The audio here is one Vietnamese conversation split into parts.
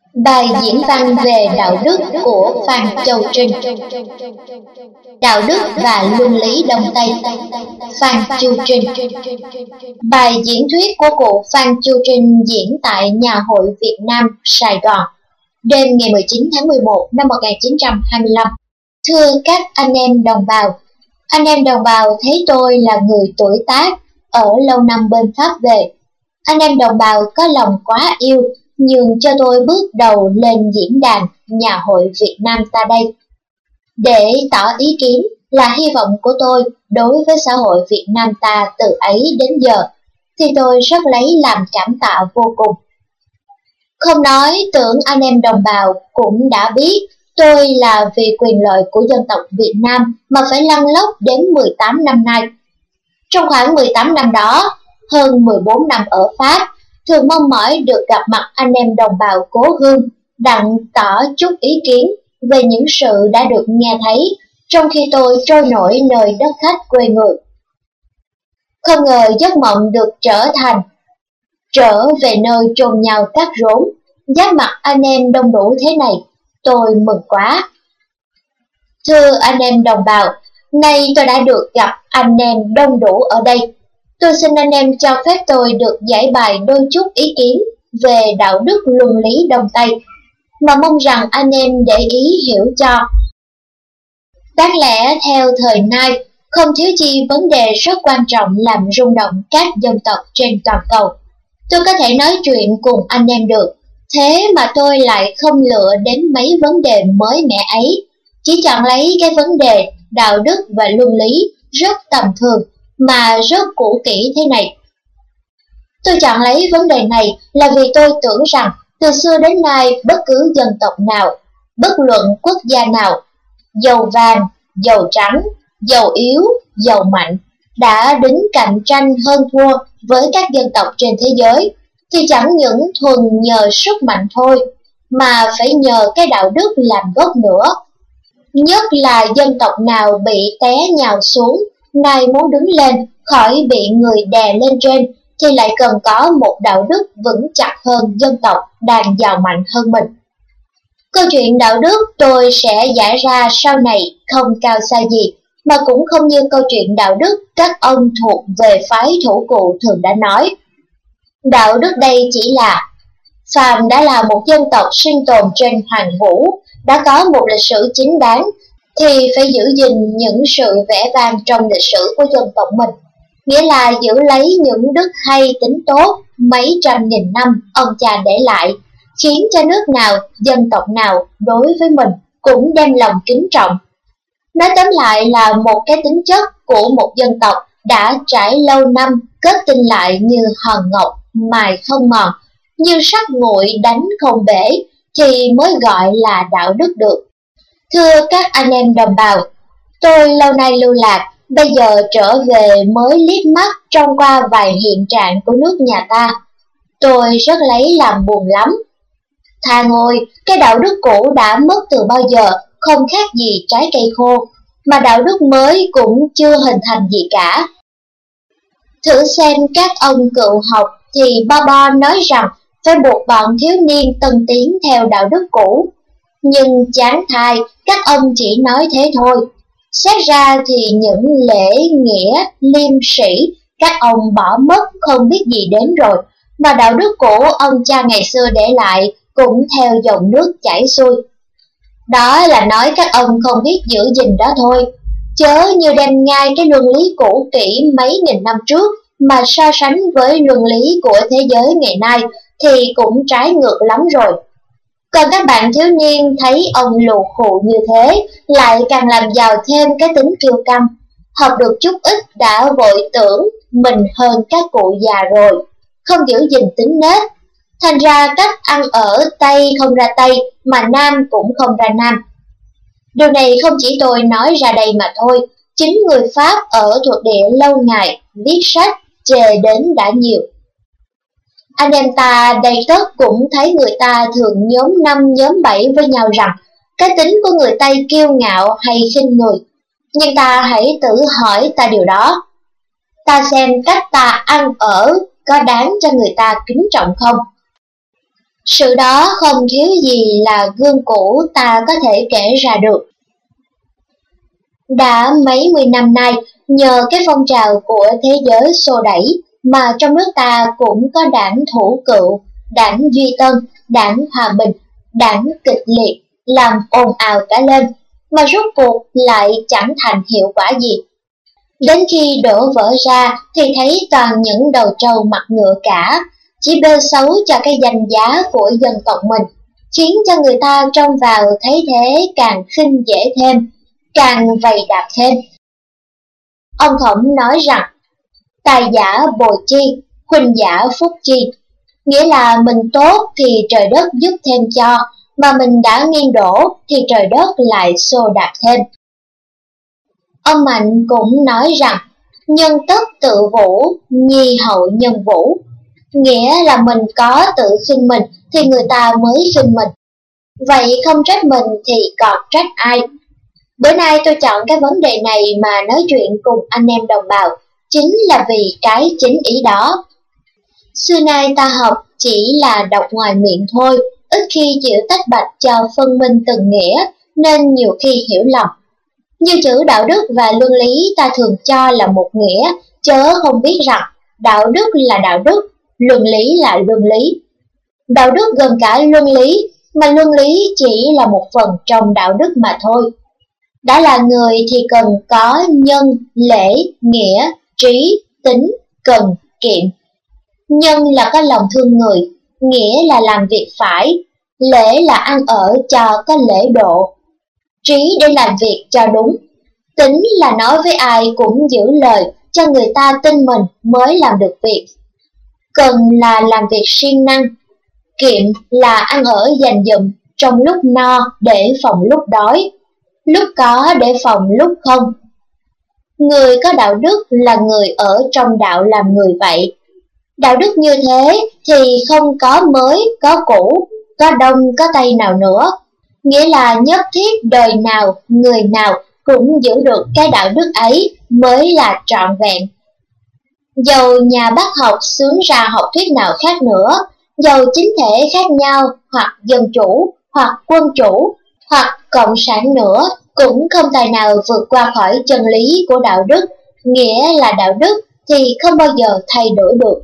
Bài diễn văn về đạo đức của Phan Châu Trinh. Đạo đức và luân lý Đông Tây, Phan Chu Trinh. Bài diễn thuyết của cụ Phan Chu Trinh diễn tại Nhà hội Việt Nam, Sài Gòn, đêm ngày 19 tháng 11 năm 1925. Thưa các anh em đồng bào thấy tôi là người tuổi tác, ở lâu năm bên Pháp về. Anh em đồng bào có lòng quá yêu, nhường cho tôi bước đầu lên diễn đàn Nhà hội Việt Nam ta đây. Để tỏ ý kiến là hy vọng của tôi đối với xã hội Việt Nam ta từ ấy đến giờ, thì tôi rất lấy làm cảm tạ vô cùng. Không nói tưởng anh em đồng bào cũng đã biết tôi là vì quyền lợi của dân tộc Việt Nam mà phải lăn lóc đến 18 năm nay. Trong khoảng 18 năm đó, hơn 14 năm ở Pháp, thường mong mỏi được gặp mặt anh em đồng bào cố hương, đặng tỏ chút ý kiến về những sự đã được nghe thấy trong khi tôi trôi nổi nơi đất khách quê người. Không ngờ giấc mộng được trở về nơi chôn nhau cắt rốn, giáp mặt anh em đông đủ thế này, tôi mừng quá. Thưa anh em đồng bào, nay tôi đã được gặp anh em đông đủ ở đây. Tôi xin anh em cho phép tôi được giải bài đôi chút ý kiến về đạo đức luân lý Đông Tây, mà mong rằng anh em để ý hiểu cho. Đáng lẽ theo thời nay, không thiếu chi vấn đề rất quan trọng làm rung động các dân tộc trên toàn cầu. Tôi có thể nói chuyện cùng anh em được, thế mà tôi lại không lựa đến mấy vấn đề mới mẻ ấy, chỉ chọn lấy cái vấn đề đạo đức và luân lý rất tầm thường mà rất cũ kỹ thế này. Tôi chọn lấy vấn đề này là vì tôi tưởng rằng từ xưa đến nay bất cứ dân tộc nào, bất luận quốc gia nào, giàu vàng, giàu trắng, giàu yếu, giàu mạnh, đã đứng cạnh tranh hơn thua với các dân tộc trên thế giới, thì chẳng những thuần nhờ sức mạnh thôi, mà phải nhờ cái đạo đức làm gốc nữa. Nhất là dân tộc nào bị té nhào xuống, nay muốn đứng lên khỏi bị người đè lên trên, thì lại cần có một đạo đức vững chắc hơn dân tộc đang giàu mạnh hơn mình. Câu chuyện đạo đức tôi sẽ giải ra sau này không cao xa gì, mà cũng không như câu chuyện đạo đức các ông thuộc về phái thủ cụ thường đã nói. Đạo đức đây chỉ là phàm đã là một dân tộc sinh tồn trên hoàng vũ, đã có một lịch sử chính đáng, thì phải giữ gìn những sự vẻ vang trong lịch sử của dân tộc mình, nghĩa là giữ lấy những đức hay tính tốt mấy trăm nghìn năm ông cha để lại, khiến cho nước nào, dân tộc nào đối với mình cũng đem lòng kính trọng. Nói tóm lại là một cái tính chất của một dân tộc đã trải lâu năm kết tinh lại như hòn ngọc mài không mòn, như sắt nguội đánh không bể, thì mới gọi là đạo đức được. Thưa các anh em đồng bào, tôi lâu nay lưu lạc, bây giờ trở về mới liếc mắt trông qua vài hiện trạng của nước nhà ta. Tôi rất lấy làm buồn lắm. Thà ngồi, cái đạo đức cũ đã mất từ bao giờ, không khác gì trái cây khô, mà đạo đức mới cũng chưa hình thành gì cả. Thử xem các ông cựu học thì bo nói rằng phải buộc bọn thiếu niên tân tiến theo đạo đức cũ. Nhưng chán thay, các ông chỉ nói thế thôi. Xét ra thì những lễ nghĩa, liêm sĩ, các ông bỏ mất không biết gì đến rồi, mà đạo đức cũ ông cha ngày xưa để lại cũng theo dòng nước chảy xuôi. Đó là nói các ông không biết giữ gìn đó thôi, chớ như đem ngay cái luân lý cũ kỹ mấy nghìn năm trước mà so sánh với luân lý của thế giới ngày nay thì cũng trái ngược lắm rồi. Còn các bạn thiếu niên thấy ông lù khù như thế, lại càng làm giàu thêm cái tính kiêu căng, học được chút ít đã vội tưởng mình hơn các cụ già rồi, không giữ gìn tính nết. Thành ra cách ăn ở Tây không ra Tây, mà Nam cũng không ra Nam. Điều này không chỉ tôi nói ra đây mà thôi, chính người Pháp ở thuộc địa lâu ngày viết sách chê đến đã nhiều. Anh em ta đầy tất cũng thấy người ta thường nhóm 5 nhóm 7 với nhau rằng cái tính của người Tây kiêu ngạo hay khinh người. Nhưng ta hãy tự hỏi ta điều đó. Ta xem cách ta ăn ở có đáng cho người ta kính trọng không? Sự đó không thiếu gì là gương cũ ta có thể kể ra được. Đã mấy mươi năm nay, nhờ cái phong trào của thế giới xô đẩy mà trong nước ta cũng có đảng Thủ Cựu, đảng Duy Tân, đảng Hòa Bình, đảng Kịch Liệt làm ồn ào cả lên, mà rốt cuộc lại chẳng thành hiệu quả gì. Đến khi đổ vỡ ra thì thấy toàn những đầu trâu mặt ngựa cả, chỉ bêu xấu cho cái danh giá của dân tộc mình, khiến cho người ta trông vào thấy thế càng khinh dễ thêm, càng vầy đạp thêm. Ông Thổng nói rằng, tài giả bồi chi, khuynh giả phúc chi, nghĩa là mình tốt thì trời đất giúp thêm cho, mà mình đã nghiêng đổ thì trời đất lại xô đạp thêm. Ông Mạnh cũng nói rằng, nhân tất tự vũ, nhi hậu nhân vũ, nghĩa là mình có tự khinh mình thì người ta mới khinh mình. Vậy không trách mình thì còn trách ai? Bữa nay tôi chọn cái vấn đề này mà nói chuyện cùng anh em đồng bào, chính là vì cái chính ý đó. Xưa nay ta học chỉ là đọc ngoài miệng thôi, ít khi chịu tách bạch cho phân minh từng nghĩa, nên nhiều khi hiểu lầm. Như chữ đạo đức và luân lý ta thường cho là một nghĩa, chớ không biết rằng đạo đức là đạo đức, luân lý là luân lý. Đạo đức gồm cả luân lý, mà luân lý chỉ là một phần trong đạo đức mà thôi. Đã là người thì cần có nhân, lễ, nghĩa, trí, tính, cần, kiệm. Nhân là có lòng thương người, nghĩa là làm việc phải, lễ là ăn ở cho có lễ độ, trí để làm việc cho đúng, tính là nói với ai cũng giữ lời cho người ta tin mình mới làm được việc, cần là làm việc siêng năng, kiệm là ăn ở dành dụm trong lúc no để phòng lúc đói, lúc có để phòng lúc không. Người có đạo đức là người ở trong đạo làm người vậy. Đạo đức như thế thì không có mới, có cũ, có đông, có tây nào nữa. Nghĩa là nhất thiết đời nào, người nào cũng giữ được cái đạo đức ấy mới là trọn vẹn. Dầu nhà bác học xướng ra học thuyết nào khác nữa, dầu chính thể khác nhau, hoặc dân chủ, hoặc quân chủ, hoặc cộng sản nữa, cũng không tài nào vượt qua khỏi chân lý của đạo đức, nghĩa là đạo đức thì không bao giờ thay đổi được.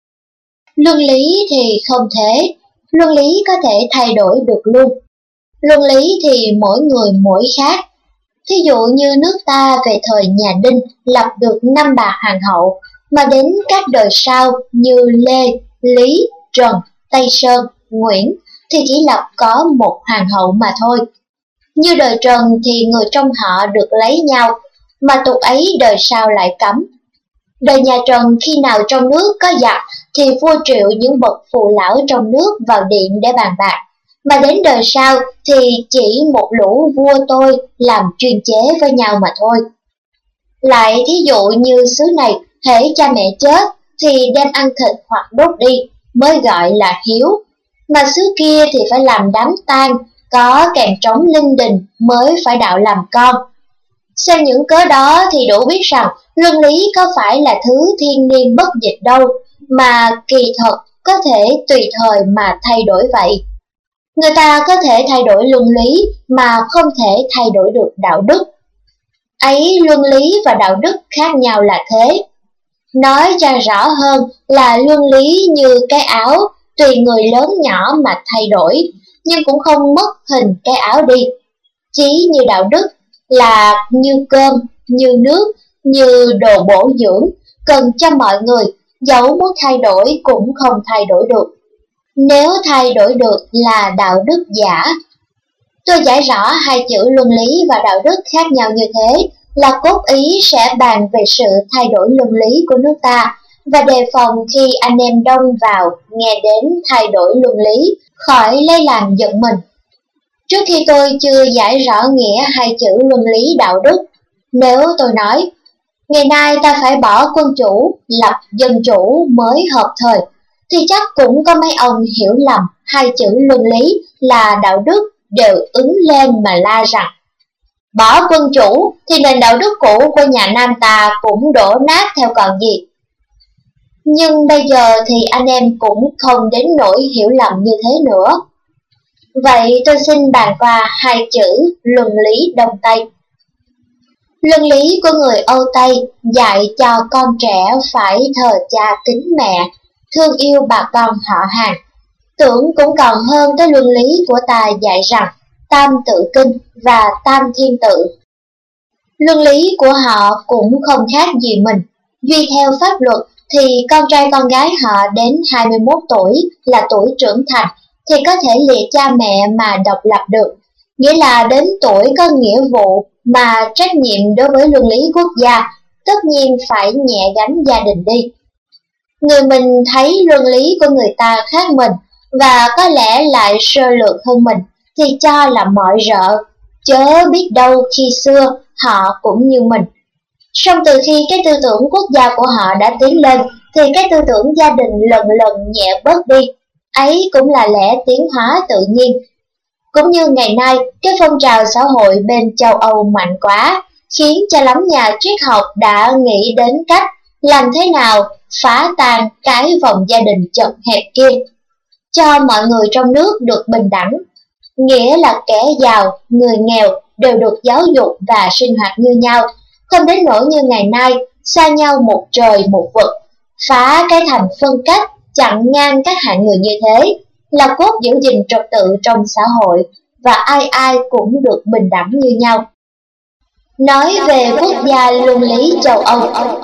Luân lý thì không thế, luân lý có thể thay đổi được luôn. Luân lý thì mỗi người mỗi khác. Thí dụ như nước ta về thời nhà Đinh lập được 5 bà hoàng hậu, mà đến các đời sau như Lê, Lý, Trần, Tây Sơn, Nguyễn thì chỉ lập có một hoàng hậu mà thôi. Như đời Trần thì người trong họ được lấy nhau, mà tục ấy đời sau lại cấm. Đời nhà Trần khi nào trong nước có giặc thì vua triệu những bậc phụ lão trong nước vào điện để bàn bạc, mà đến đời sau thì chỉ một lũ vua tôi làm chuyên chế với nhau mà thôi. Lại thí dụ như xứ này, hễ cha mẹ chết thì đem ăn thịt hoặc đốt đi mới gọi là hiếu, mà xứ kia thì phải làm đám tang, có kèn trống linh đình mới phải đạo làm con. Xem những cớ đó thì đủ biết rằng luân lý có phải là thứ thiên niên bất dịch đâu, mà kỳ thật có thể tùy thời mà thay đổi vậy. Người ta có thể thay đổi luân lý mà không thể thay đổi được đạo đức. Ấy luân lý và đạo đức khác nhau là thế. Nói cho rõ hơn là luân lý như cái áo, tùy người lớn nhỏ mà thay đổi, nhưng cũng không mất hình cái áo đi. Chí như đạo đức là như cơm, như nước, như đồ bổ dưỡng, cần cho mọi người, dẫu muốn thay đổi cũng không thay đổi được. Nếu thay đổi được là đạo đức giả. Tôi giải rõ hai chữ luân lý và đạo đức khác nhau như thế là cốt ý sẽ bàn về sự thay đổi luân lý của nước ta, và đề phòng khi anh em đông vào nghe đến thay đổi luân lý khỏi lấy làm giận mình. Trước khi tôi chưa giải rõ nghĩa hai chữ luân lý đạo đức, nếu tôi nói ngày nay ta phải bỏ quân chủ, lập dân chủ mới hợp thời, thì chắc cũng có mấy ông hiểu lầm hai chữ luân lý là đạo đức, đều ứng lên mà la rằng bỏ quân chủ thì nền đạo đức cũ của nhà Nam ta cũng đổ nát theo còn gì. Nhưng bây giờ thì anh em cũng không đến nỗi hiểu lầm như thế nữa. Vậy tôi xin bàn qua hai chữ luân lý Đông Tây. Luân lý của người Âu Tây dạy cho con trẻ phải thờ cha kính mẹ, thương yêu bà con họ hàng. Tưởng cũng còn hơn cái luân lý của ta dạy rằng tam tự kinh và tam thiên tự. Luân lý của họ cũng không khác gì mình. Duy theo pháp luật thì con trai con gái họ đến 21 tuổi là tuổi trưởng thành thì có thể lìa cha mẹ mà độc lập được. Nghĩa là đến tuổi có nghĩa vụ mà trách nhiệm đối với luân lý quốc gia, tất nhiên phải nhẹ gánh gia đình đi. Người mình thấy luân lý của người ta khác mình và có lẽ lại sơ lược hơn mình thì cho là mọi rợ, chớ biết đâu khi xưa họ cũng như mình. Song từ khi cái tư tưởng quốc gia của họ đã tiến lên thì cái tư tưởng gia đình lần lần nhẹ bớt đi. Ấy cũng là lẽ tiến hóa tự nhiên. Cũng như ngày nay, cái phong trào xã hội bên châu Âu mạnh quá, khiến cho lắm nhà triết học đã nghĩ đến cách làm thế nào phá tan cái vòng gia đình chật hẹp kia, cho mọi người trong nước được bình đẳng. Nghĩa là kẻ giàu, người nghèo đều được giáo dục và sinh hoạt như nhau, không đến nỗi như ngày nay, xa nhau một trời một vực, phá cái thành phân cách, chặn ngang các hạng người như thế, là cốt giữ gìn trật tự trong xã hội, và ai ai cũng được bình đẳng như nhau. Nói về quốc gia luân lý châu Âu.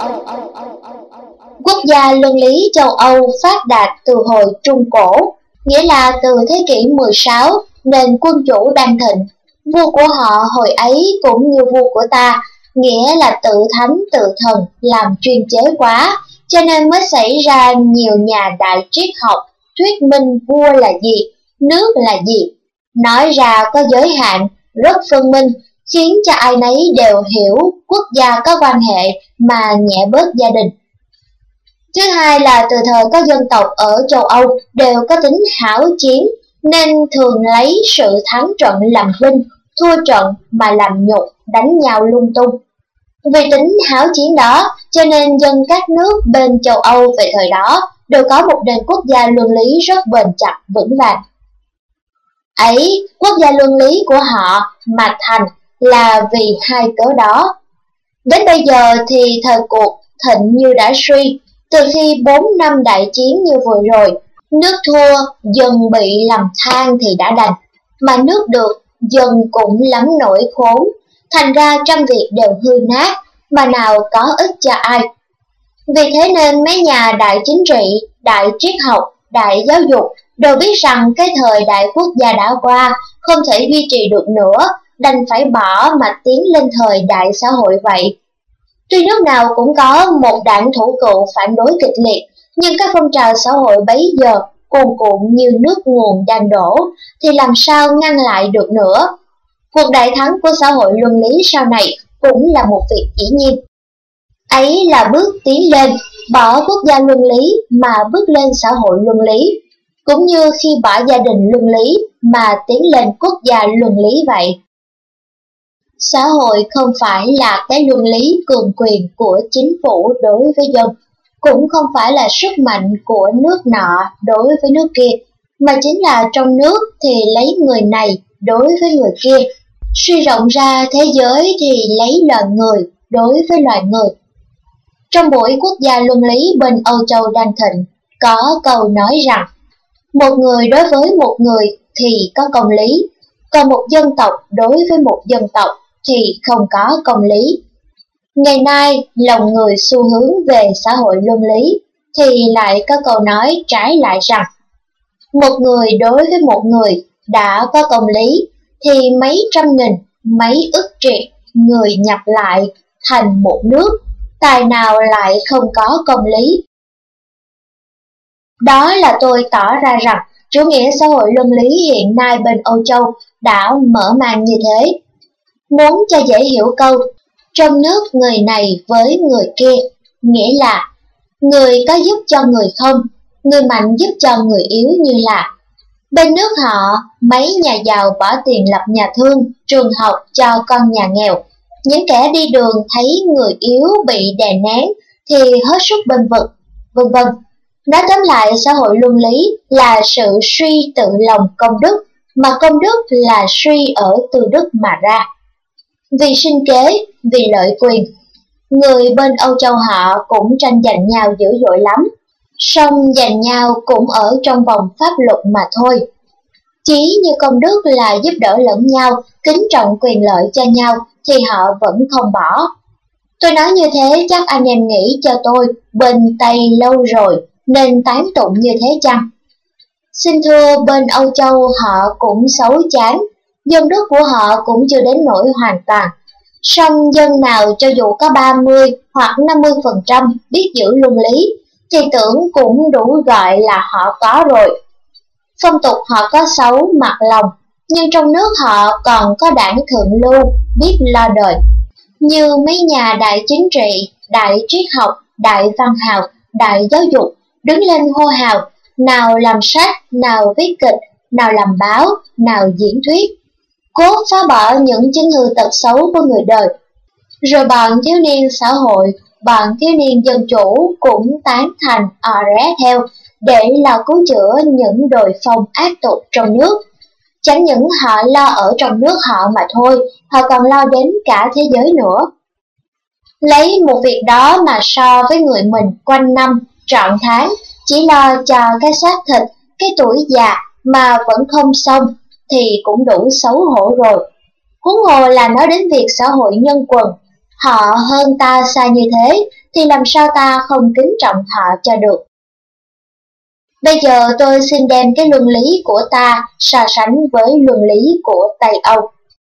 Quốc gia luân lý châu Âu phát đạt từ hồi Trung Cổ, nghĩa là từ thế kỷ 16, nền quân chủ đang thịnh. Vua của họ hồi ấy cũng như vua của ta, nghĩa là tự thánh tự thần làm chuyên chế quá, cho nên mới xảy ra nhiều nhà đại triết học thuyết minh vua là gì, nước là gì. Nói ra có giới hạn, rất phân minh, khiến cho ai nấy đều hiểu quốc gia có quan hệ mà nhẹ bớt gia đình. Thứ hai là từ thời có dân tộc ở châu Âu đều có tính hảo chiến, nên thường lấy sự thắng trận làm vinh, thua trận mà làm nhục, đánh nhau lung tung. Vì tính háo chiến đó, cho nên dân các nước bên châu Âu về thời đó đều có một nền quốc gia luân lý rất bền chặt, vững vàng. Ấy, quốc gia luân lý của họ mà thành là vì hai cớ đó. Đến bây giờ thì thời cuộc thịnh như đã suy, từ khi 4 năm đại chiến như vừa rồi, nước thua, dân bị làm than thì đã đành, mà nước được, dân cũng lắm nỗi khốn, thành ra trăm việc đều hư nát, mà nào có ích cho ai. Vì thế nên mấy nhà đại chính trị, đại triết học, đại giáo dục đều biết rằng cái thời đại quốc gia đã qua, không thể duy trì được nữa, đành phải bỏ mà tiến lên thời đại xã hội vậy. Tuy nước nào cũng có một đảng thủ cựu phản đối kịch liệt, nhưng các phong trào xã hội bấy giờ cuồn cuộn như nước nguồn đang đổ, thì làm sao ngăn lại được nữa. Cuộc đại thắng của xã hội luân lý sau này cũng là một việc dĩ nhiên. Ấy là bước tiến lên, bỏ quốc gia luân lý mà bước lên xã hội luân lý, cũng như khi bỏ gia đình luân lý mà tiến lên quốc gia luân lý vậy. Xã hội không phải là cái luân lý cường quyền của chính phủ đối với dân, cũng không phải là sức mạnh của nước nọ đối với nước kia, mà chính là trong nước thì lấy người này đối với người kia, suy rộng ra thế giới thì lấy loài người đối với loài người. Trong buổi quốc gia luân lý bên Âu Châu đang thịnh, có câu nói rằng, một người đối với một người thì có công lý, còn một dân tộc đối với một dân tộc thì không có công lý. Ngày nay, lòng người xu hướng về xã hội luân lý, thì lại có câu nói trái lại rằng, một người đối với một người đã có công lý, thì mấy trăm nghìn, mấy ức triệu người nhập lại thành một nước, tài nào lại không có công lý. Đó là tôi tỏ ra rằng chủ nghĩa xã hội luân lý hiện nay bên Âu Châu đã mở màn như thế. Muốn cho dễ hiểu câu, trong nước người này với người kia, nghĩa là người có giúp cho người không, người mạnh giúp cho người yếu như là. Bên nước họ, mấy nhà giàu bỏ tiền lập nhà thương, trường học cho con nhà nghèo. Những kẻ đi đường thấy người yếu bị đè nén thì hết sức bênh vực. vân vân. Nói tóm lại, xã hội luân lý là sự suy tự lòng công đức, mà công đức là suy ở từ đức mà ra. Vì sinh kế, vì lợi quyền, người bên Âu Châu họ cũng tranh giành nhau dữ dội lắm, song giành nhau cũng ở trong vòng pháp luật mà thôi. Chí như công đức là giúp đỡ lẫn nhau, kính trọng quyền lợi cho nhau thì họ vẫn không bỏ. Tôi nói như thế chắc anh em nghĩ cho tôi bên Tây lâu rồi nên tán tụng như thế chăng? Xin thưa, bên Âu Châu họ cũng xấu chán, dân đức của họ cũng chưa đến nỗi hoàn toàn. Song dân nào cho dù có 30 hoặc 50% biết giữ luân lý thì tưởng cũng đủ gọi là họ có rồi. Phong tục họ có xấu mặt lòng, nhưng trong nước họ còn có đảng thượng lưu biết lo đời. Như mấy nhà đại chính trị, đại triết học, đại văn hào, đại giáo dục đứng lên hô hào, nào làm sách, nào viết kịch, nào làm báo, nào diễn thuyết, cố phá bỏ những chứng hư tật xấu của người đời. Rồi bọn thiếu niên xã hội, bọn thiếu niên dân chủ cũng tán thành ré theo để lo cứu chữa những đồi phong ác tục trong nước. Chẳng những họ lo ở trong nước họ mà thôi, họ còn lo đến cả thế giới nữa. Lấy một việc đó mà so với người mình quanh năm, trọn tháng, chỉ lo cho cái xác thịt, cái tuổi già mà vẫn không xong thì cũng đủ xấu hổ rồi. Huống hồ là nói đến việc xã hội nhân quần, họ hơn ta xa như thế thì làm sao ta không kính trọng họ cho được. Bây giờ tôi xin đem cái luân lý của ta so sánh với luân lý của Tây Âu.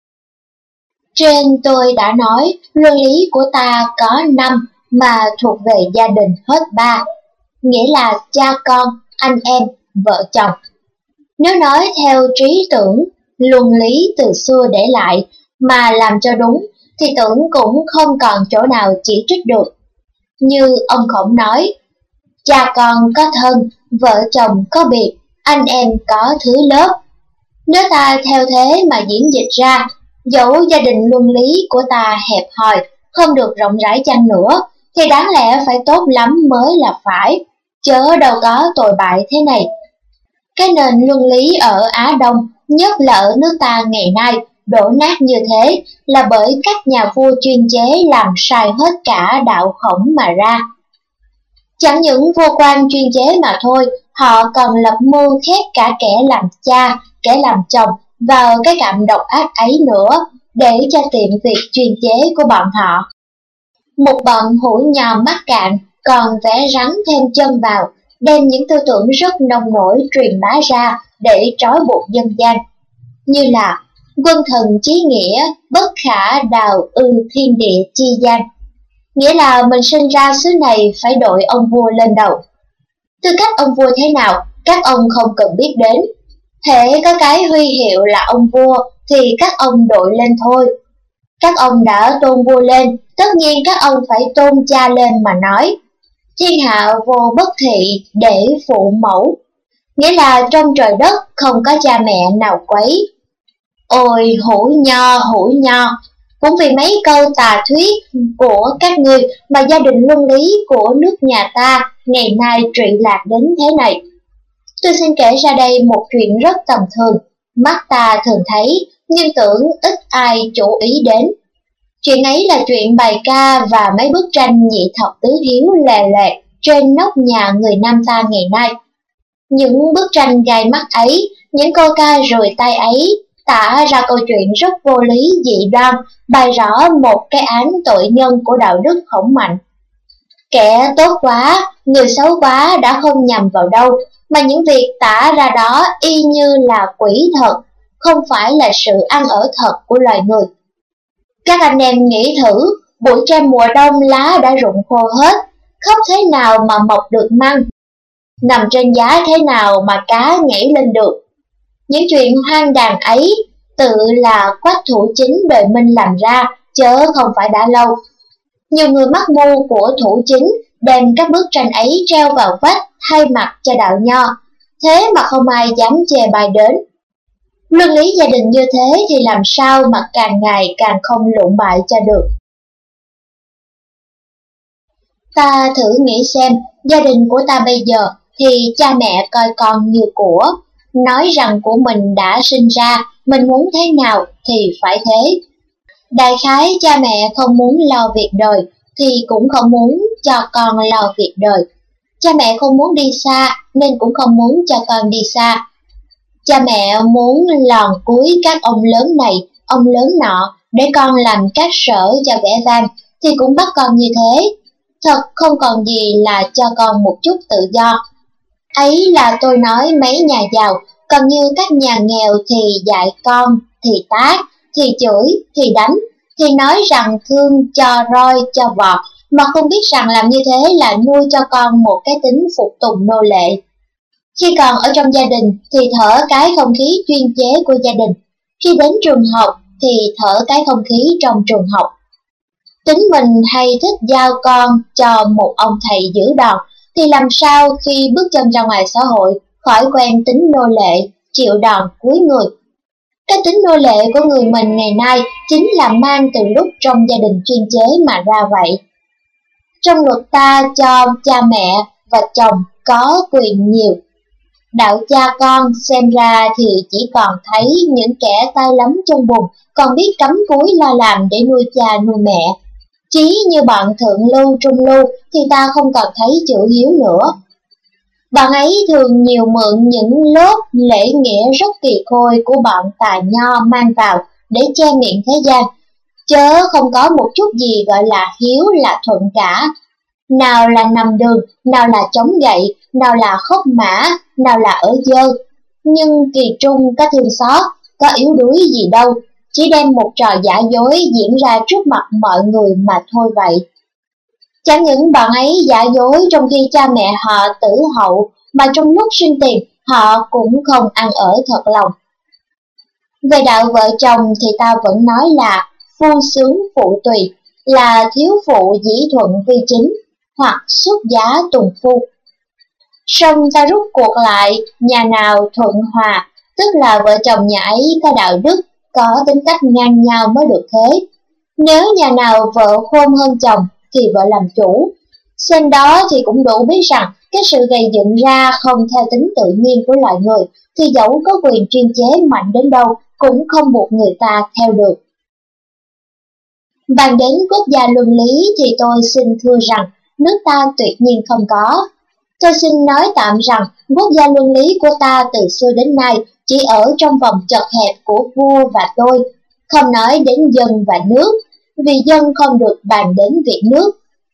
Trên tôi đã nói luân lý của ta có 5 mà thuộc về gia đình hết 3, nghĩa là cha con, anh em, vợ chồng. Nếu nói theo trí tưởng, luân lý từ xưa để lại mà làm cho đúng thì tưởng cũng không còn chỗ nào chỉ trích được. Như ông Khổng nói, cha con có thân, vợ chồng có biệt, anh em có thứ lớp. Nếu ta theo thế mà diễn dịch ra, dẫu gia đình luân lý của ta hẹp hòi, không được rộng rãi chăng nữa, thì đáng lẽ phải tốt lắm mới là phải, chớ đâu có tồi bại thế này. Cái nền luân lý ở Á Đông, nhất là ở nước ta ngày nay, đổ nát như thế là bởi các nhà vua chuyên chế làm sai hết cả đạo Khổng mà ra. Chẳng những vua quan chuyên chế mà thôi, họ còn lập mưu khét cả kẻ làm cha, kẻ làm chồng vào cái cạm độc ác ấy nữa, để cho tiện việc chuyên chế của bọn họ. Một bọn hữu nhò mắc cạn còn vẽ rắn thêm chân vào, đem những tư tưởng rất nông nổi truyền bá ra để trói buộc dân gian, như là quân thần chí nghĩa, bất khả đào thiên địa chi gian, nghĩa là mình sinh ra xứ này phải đội ông vua lên đầu. Tư cách ông vua thế nào, các ông không cần biết đến. Hễ có cái huy hiệu là ông vua thì các ông đội lên thôi. Các ông đã tôn vua lên, tất nhiên các ông phải tôn cha lên mà nói. Thiên hạ vô bất thị để phụ mẫu, nghĩa là trong trời đất không có cha mẹ nào quấy. Ôi hữu nho, cũng vì mấy câu tà thuyết của các ngươi mà gia đình luân lý của nước nhà ta ngày nay trụy lạc đến thế này. Tôi xin kể ra đây một chuyện rất tầm thường, mắt ta thường thấy nhưng tưởng ít ai chú ý đến. Chuyện ấy là chuyện bài ca và mấy bức tranh nhị thập tứ hiếu lè lẹt trên nóc nhà người Nam ta ngày nay. Những bức tranh gai mắt ấy, những câu ca rùi tay ấy tả ra câu chuyện rất vô lý dị đoan, bày rõ một cái án tội nhân của đạo đức hổng mạnh. Kẻ tốt quá, người xấu quá đã không nhầm vào đâu, mà những việc tả ra đó y như là quỷ thật, không phải là sự ăn ở thật của loài người. Các anh em nghĩ thử, bụi tre mùa đông lá đã rụng khô hết, khóc thế nào mà mọc được măng, nằm trên giá thế nào mà cá nhảy lên được. Những chuyện hoang đàn ấy tự là Quách Thủ Chính đời Minh làm ra, chớ không phải đã lâu. Nhiều người mắc mưu của Thủ Chính đem các bức tranh ấy treo vào vách thay mặt cho đạo nho, thế mà không ai dám chê bai đến. Luân lý gia đình như thế thì làm sao mà càng ngày càng không lụng bại cho được. Ta thử nghĩ xem, Gia đình của ta bây giờ thì cha mẹ coi con như của, nói rằng của mình đã sinh ra, mình muốn thế nào thì phải thế. Đại khái cha mẹ không muốn lo việc đời thì cũng không muốn cho con lo việc đời. Cha mẹ không muốn đi xa nên cũng không muốn cho con đi xa. Cha mẹ muốn lòn cúi các ông lớn này, ông lớn nọ để con làm các sở cho vẻ vang thì cũng bắt con như thế. Thật không còn gì là cho con một chút tự do. Ấy là tôi nói mấy nhà giàu, còn như các nhà nghèo thì dạy con, thì tát, thì chửi, thì đánh, thì nói rằng thương cho roi cho vọt, mà không biết rằng làm như thế là nuôi cho con một cái tính phục tùng nô lệ. Khi còn ở trong gia đình thì thở cái không khí chuyên chế của gia đình, khi đến trường học thì thở cái không khí trong trường học. Tính mình hay thích giao con cho một ông thầy giữ đòn, thì làm sao khi bước chân ra ngoài xã hội khỏi quen tính nô lệ, chịu đòn cúi người. Cái tính nô lệ của người mình ngày nay chính là mang từ lúc trong gia đình chuyên chế mà ra vậy. Trong luật ta cho cha mẹ và chồng có quyền nhiều. Đạo cha con xem ra thì chỉ còn thấy những kẻ tay lắm chân bùn, còn biết cắm cúi lo làm để nuôi cha nuôi mẹ. Chí như bọn thượng lưu trung lưu thì ta không còn thấy chữ hiếu nữa. Bọn ấy thường nhiều mượn những lớp lễ nghĩa rất kỳ khôi của bọn tà nho mang vào để che miệng thế gian, chớ không có một chút gì gọi là hiếu là thuận cả. Nào là nằm đường, nào là chống gậy, nào là khóc mã, nào là ở dơ. Nhưng kỳ trung có thương xót, có yếu đuối gì đâu, chỉ đem một trò giả dối diễn ra trước mặt mọi người mà thôi vậy. Chẳng những bọn ấy giả dối trong khi cha mẹ họ tử hậu, mà trong lúc sinh tiền họ cũng không ăn ở thật lòng. Về đạo vợ chồng thì ta vẫn nói là phu sướng phụ tùy, là thiếu phụ dĩ thuận vi chính, hoặc xuất giá tùng phu. Song ta rút cuộc lại, nhà nào thuận hòa, tức là vợ chồng nhà ấy có đạo đức, có tính cách ngang nhau mới được thế. Nếu nhà nào vợ khôn hơn chồng thì vợ làm chủ. Xem đó thì cũng đủ biết rằng cái sự gây dựng ra không theo tính tự nhiên của loài người thì dẫu có quyền chuyên chế mạnh đến đâu cũng không buộc người ta theo được. Bàn đến quốc gia luân lý thì tôi xin thưa rằng nước ta tuyệt nhiên không có. Tôi xin nói tạm rằng quốc gia luân lý của ta từ xưa đến nay chỉ ở trong vòng chật hẹp của vua và tôi, không nói đến dân và nước, vì dân không được bàn đến việc nước.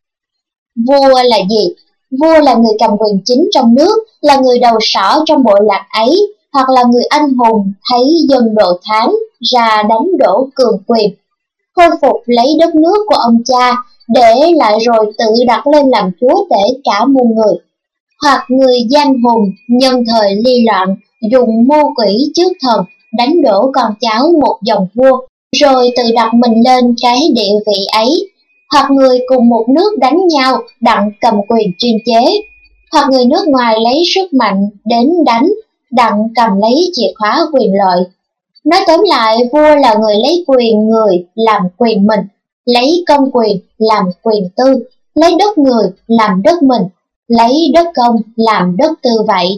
Vua là gì? Vua là người cầm quyền chính trong nước, là người đầu sỏ trong bộ lạc ấy, hoặc là người anh hùng thấy dân độ thán ra đánh đổ cường quyền, khôi phục lấy đất nước của ông cha, để lại rồi tự đặt lên làm chúa tể cả muôn người. Hoặc người giang hùng nhân thời ly loạn dùng mưu quỷ trước thần đánh đổ con cháu một dòng vua, rồi tự đặt mình lên cái địa vị ấy. Hoặc người cùng một nước đánh nhau đặng cầm quyền chuyên chế, hoặc người nước ngoài lấy sức mạnh đến đánh đặng cầm lấy chìa khóa quyền lợi. Nói tóm lại, vua là người lấy quyền người làm quyền mình, lấy công quyền làm quyền tư, lấy đất người làm đất mình, lấy đất công làm đất tư vậy.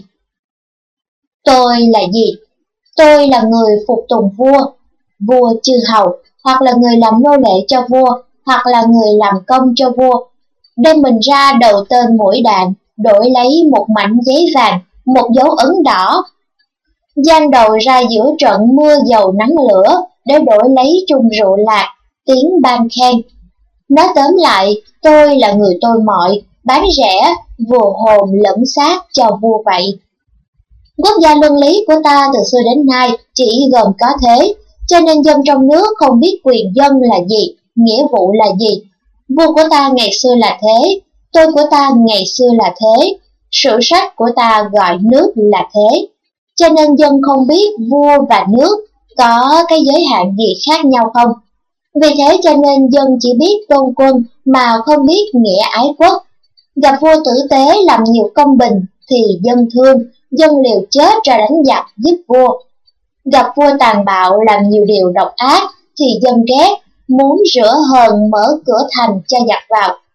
Tôi là gì? Tôi là người phục tùng vua, vua chư hầu, hoặc là người làm nô lệ cho vua, hoặc là người làm công cho vua. Đem mình ra đầu tên mũi đạn, đổi lấy một mảnh giấy vàng, một dấu ấn đỏ. Giang đầu ra giữa trận mưa dầu nắng lửa, để đổi lấy chung rượu lạc, tiếng ban khen. Nói tóm lại, tôi là người tôi mọi, bán rẻ, vừa hồn lẫn xác cho vua vậy. Quốc gia luân lý của ta từ xưa đến nay chỉ gồm có thế, cho nên dân trong nước không biết quyền dân là gì, nghĩa vụ là gì. Vua của ta ngày xưa là thế, tôi của ta ngày xưa là thế, sử sách của ta gọi nước là thế. Cho nên dân không biết vua và nước có cái giới hạn gì khác nhau không. Vì thế cho nên dân chỉ biết tôn quân mà không biết nghĩa ái quốc. Gặp vua tử tế làm nhiều công bình thì dân thương, dân liều chết ra đánh giặc giúp vua. Gặp vua tàn bạo làm nhiều điều độc ác thì dân ghét, muốn rửa hờn mở cửa thành cho giặc vào.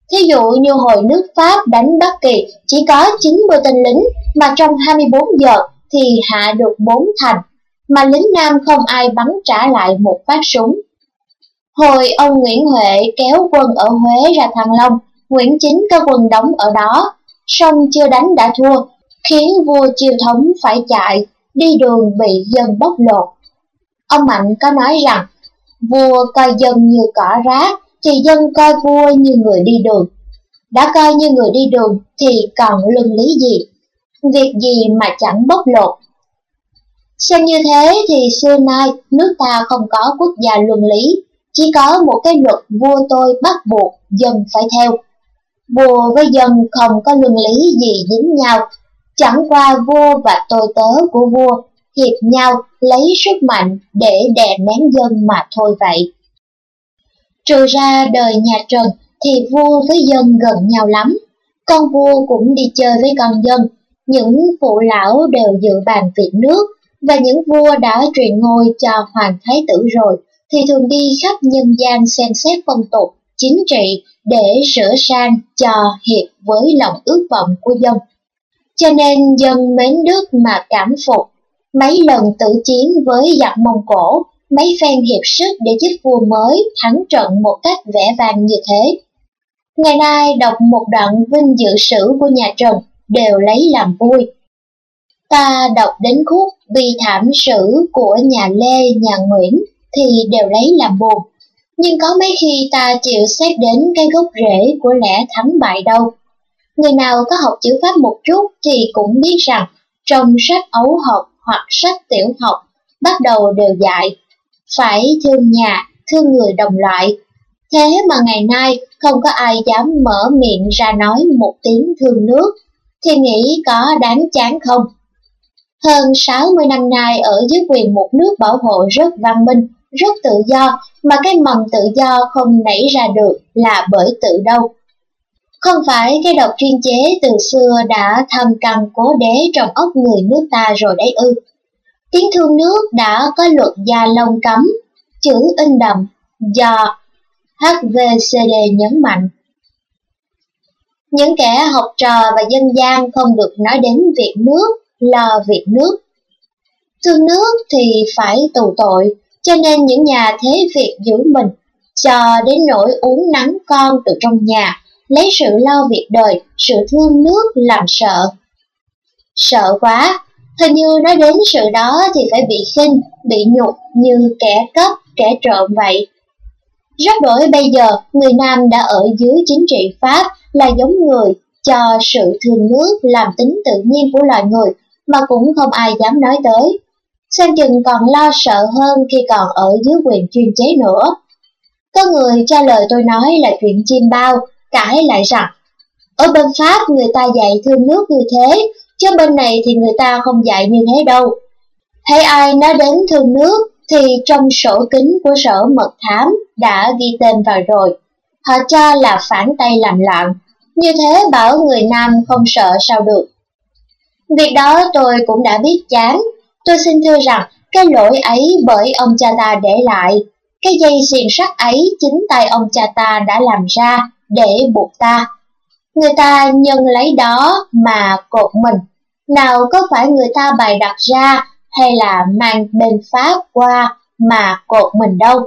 Thí dụ như hồi nước Pháp đánh Bắc Kỳ chỉ có 90 tên lính, mà trong 24 giờ thì hạ được 4 thành, mà lính Nam không ai bắn trả lại một phát súng. Hồi ông Nguyễn Huệ kéo quân ở Huế ra Thăng Long, Nguyễn Chính có quân đóng ở đó, song chưa đánh đã thua, khiến vua Chiêu Thống phải chạy, đi đường bị dân bóc lột. Ông Mạnh có nói rằng, vua coi dân như cỏ rác, thì dân coi vua như người đi đường. Đã coi như người đi đường thì còn luân lý gì, việc gì mà chẳng bóc lột. Xem như thế thì xưa nay nước ta không có quốc gia luân lý, chỉ có một cái luật vua tôi bắt buộc dân phải theo. Vua với dân không có luân lý gì dính nhau, chẳng qua vua và tôi tớ của vua hiệp nhau lấy sức mạnh để đè nén dân mà thôi vậy. Trừ ra đời nhà Trần thì vua với dân gần nhau lắm, con vua cũng đi chơi với con dân, những phụ lão đều dự bàn việc nước, và những vua đã truyền ngôi cho hoàng thái tử rồi thì thường đi khắp nhân gian xem xét phong tục, chính trị để sửa sang cho hiệp với lòng ước vọng của dân. Cho nên dân mến nước mà cảm phục, mấy lần tử chiến với giặc Mông Cổ, mấy phen hiệp sức để giúp vua mới thắng trận một cách vẻ vang như thế. Ngày nay đọc một đoạn vinh dự sử của nhà Trần đều lấy làm vui. Ta đọc đến khúc bi thảm sử của nhà Lê, nhà Nguyễn thì đều lấy làm buồn. Nhưng có mấy khi ta chịu xét đến cái gốc rễ của lẽ thắng bại đâu. Người nào có học chữ Pháp một chút thì cũng biết rằng trong sách ấu học hoặc sách tiểu học bắt đầu đều dạy phải thương nhà, thương người đồng loại. Thế mà ngày nay không có ai dám mở miệng ra nói một tiếng thương nước, thì nghĩ có đáng chán không? Hơn 60 năm nay ở dưới quyền một nước bảo hộ rất văn minh, rất tự do, mà cái mầm tự do không nảy ra được là bởi tự đâu. Không phải cái độc chuyên chế từ xưa đã thâm căn cố đế trong óc người nước ta rồi đấy ư. Tiếng thương nước đã có luật gia long cấm, chữ in đậm do HVCD nhấn mạnh. Những kẻ học trò và dân gian không được nói đến việc nước, lo việc nước. Thương nước thì phải tù tội, cho nên những nhà thế Việt giữ mình, cho đến nỗi uống nắng con từ trong nhà, lấy sự lo việc đời, sự thương nước làm sợ. Sợ quá, hình như nói đến sự đó thì phải bị khinh, bị nhục như kẻ cắp, kẻ trộm vậy. Rắc đổi bây giờ, người Nam đã ở dưới chính trị Pháp là giống người, cho sự thương nước làm tính tự nhiên của loài người mà cũng không ai dám nói tới. Xem chừng còn lo sợ hơn khi còn ở dưới quyền chuyên chế nữa. Có người cho lời tôi nói là chuyện chim bao, cãi lại rằng ở bên Pháp người ta dạy thương nước như thế, chứ bên này thì người ta không dạy như thế đâu. Hễ ai nói đến thương nước thì trong sổ kính của sở mật thám đã ghi tên vào rồi. Họ cho là phản tay làm loạn, như thế bảo người Nam không sợ sao được. Việc đó tôi cũng đã biết chán. Tôi xin thưa rằng cái lỗi ấy bởi ông cha ta để lại. Cái dây xiềng sắt ấy chính tay ông cha ta đã làm ra để buộc ta. Người ta nhân lấy đó mà cột mình. Nào có phải người ta bày đặt ra hay là mang bên Pháp qua mà cột mình đâu.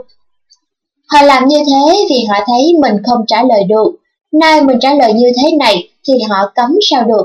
Họ làm như thế vì họ thấy mình không trả lời được. Nay mình trả lời như thế này thì họ cấm sao được.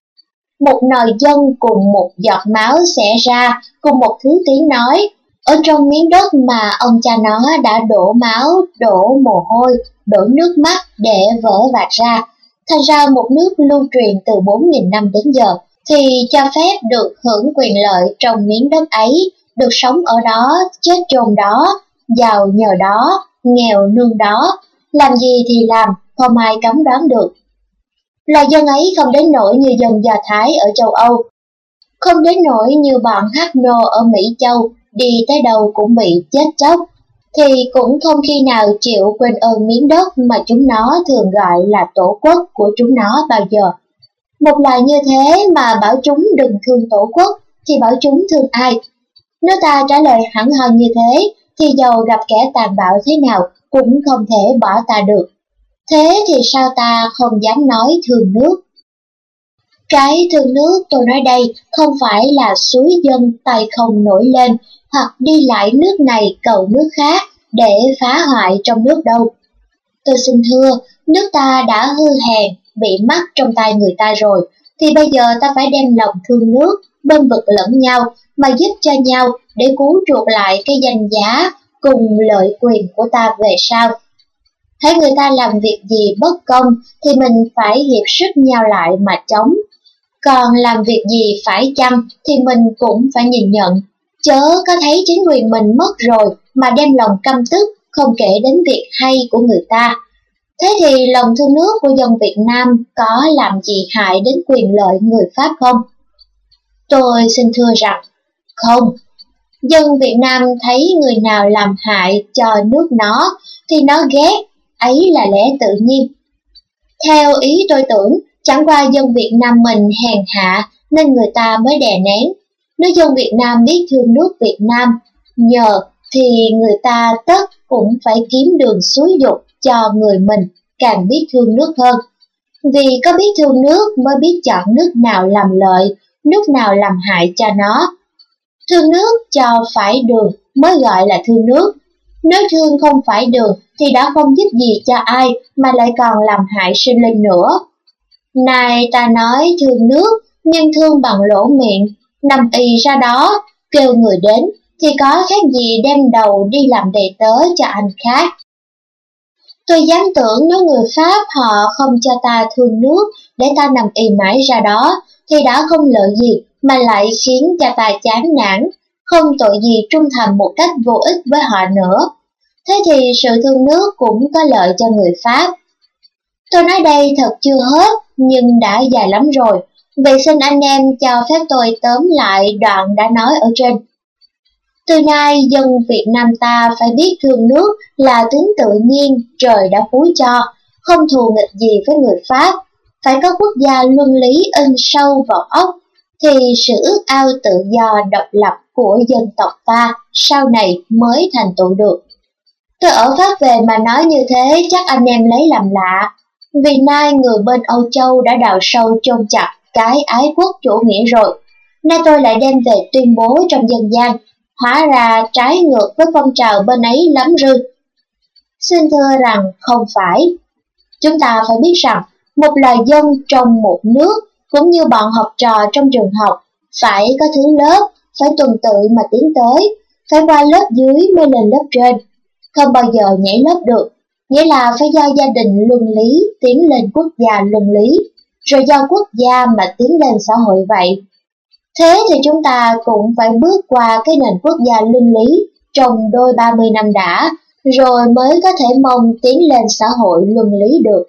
Một nồi dân cùng một giọt máu xẻ ra, cùng một thứ tiếng nói. Ở trong miếng đất mà ông cha nó đã đổ máu, đổ mồ hôi, đổ nước mắt để vỡ vạt ra, thành ra một nước lưu truyền từ 4.000 năm đến giờ, thì cho phép được hưởng quyền lợi trong miếng đất ấy, được sống ở đó, chết chôn đó, giàu nhờ đó, nghèo nương đó, làm gì thì làm, không ai cấm đoán được. Loài dân ấy không đến nỗi như dân Do Thái ở châu Âu, không đến nỗi như bọn Hắc Nô ở Mỹ Châu, đi tới đâu cũng bị chết chóc, thì cũng không khi nào chịu quên ơn miếng đất mà chúng nó thường gọi là tổ quốc của chúng nó bao giờ. Một loài như thế mà bảo chúng đừng thương tổ quốc, thì bảo chúng thương ai? Nếu ta trả lời hẳn hoi như thế, thì dầu gặp kẻ tàn bạo thế nào cũng không thể bỏ ta được. Thế thì sao ta không dám nói thương nước? Cái thương nước tôi nói đây không phải là suối dân tay không nổi lên hoặc đi lại nước này cầu nước khác để phá hoại trong nước đâu. Tôi xin thưa, nước ta đã hư hèn, bị mắc trong tay người ta rồi, thì bây giờ ta phải đem lòng thương nước, bên vực lẫn nhau mà giúp cho nhau để cứu chuộc lại cái danh giá cùng lợi quyền của ta về sau. Thấy người ta làm việc gì bất công thì mình phải hiệp sức nhau lại mà chống. Còn làm việc gì phải chăng thì mình cũng phải nhìn nhận, chớ có thấy chính quyền mình mất rồi mà đem lòng căm tức, không kể đến việc hay của người ta. Thế thì lòng thương nước của dân Việt Nam có làm gì hại đến quyền lợi người Pháp không? Tôi xin thưa rằng, không. Dân Việt Nam thấy người nào làm hại cho nước nó thì nó ghét, ấy là lẽ tự nhiên. Theo ý tôi tưởng, chẳng qua dân Việt Nam mình hèn hạ nên người ta mới đè nén. Nếu dân Việt Nam biết thương nước Việt Nam nhờ thì người ta tất cũng phải kiếm đường xúi giục cho người mình càng biết thương nước hơn. Vì có biết thương nước mới biết chọn nước nào làm lợi, nước nào làm hại cho nó. Thương nước cho phải đường mới gọi là thương nước. Nếu thương không phải đường thì đã không giúp gì cho ai mà lại còn làm hại sinh linh nữa. Này ta nói thương nước, nhưng thương bằng lỗ miệng, nằm ì ra đó, kêu người đến, thì có khác gì đem đầu đi làm đầy tớ cho anh khác. Tôi dám tưởng nếu người Pháp họ không cho ta thương nước để ta nằm ì mãi ra đó, thì đã không lợi gì mà lại khiến cho ta chán nản, không tội gì trung thành một cách vô ích với họ nữa. Thế thì sự thương nước cũng có lợi cho người Pháp. Tôi nói đây thật chưa hết, nhưng đã dài lắm rồi. Vậy xin anh em cho phép tôi tóm lại đoạn đã nói ở trên. Từ nay, dân Việt Nam ta phải biết thương nước là tính tự nhiên trời đã phúi cho, không thù nghịch gì với người Pháp. Phải có quốc gia luân lý in sâu vào óc, thì sự ước ao tự do độc lập của dân tộc ta sau này mới thành tựu được. Tôi ở Pháp về mà nói như thế chắc anh em lấy làm lạ, vì nay người bên Âu Châu đã đào sâu chôn chặt cái ái quốc chủ nghĩa rồi. Nay tôi lại đem về tuyên bố trong dân gian, hóa ra trái ngược với phong trào bên ấy lắm rư. Xin thưa rằng không phải. Chúng ta phải biết rằng, một loài dân trong một nước, cũng như bọn học trò trong trường học, phải có thứ lớp, phải tuần tự mà tiến tới, phải qua lớp dưới mới lên lớp trên, không bao giờ nhảy lớp được. Nghĩa là phải do gia đình luân lý tiến lên quốc gia luân lý, rồi do quốc gia mà tiến lên xã hội vậy. Thế thì chúng ta cũng phải bước qua cái nền quốc gia luân lý trong đôi 30 năm đã, rồi mới có thể mong tiến lên xã hội luân lý được.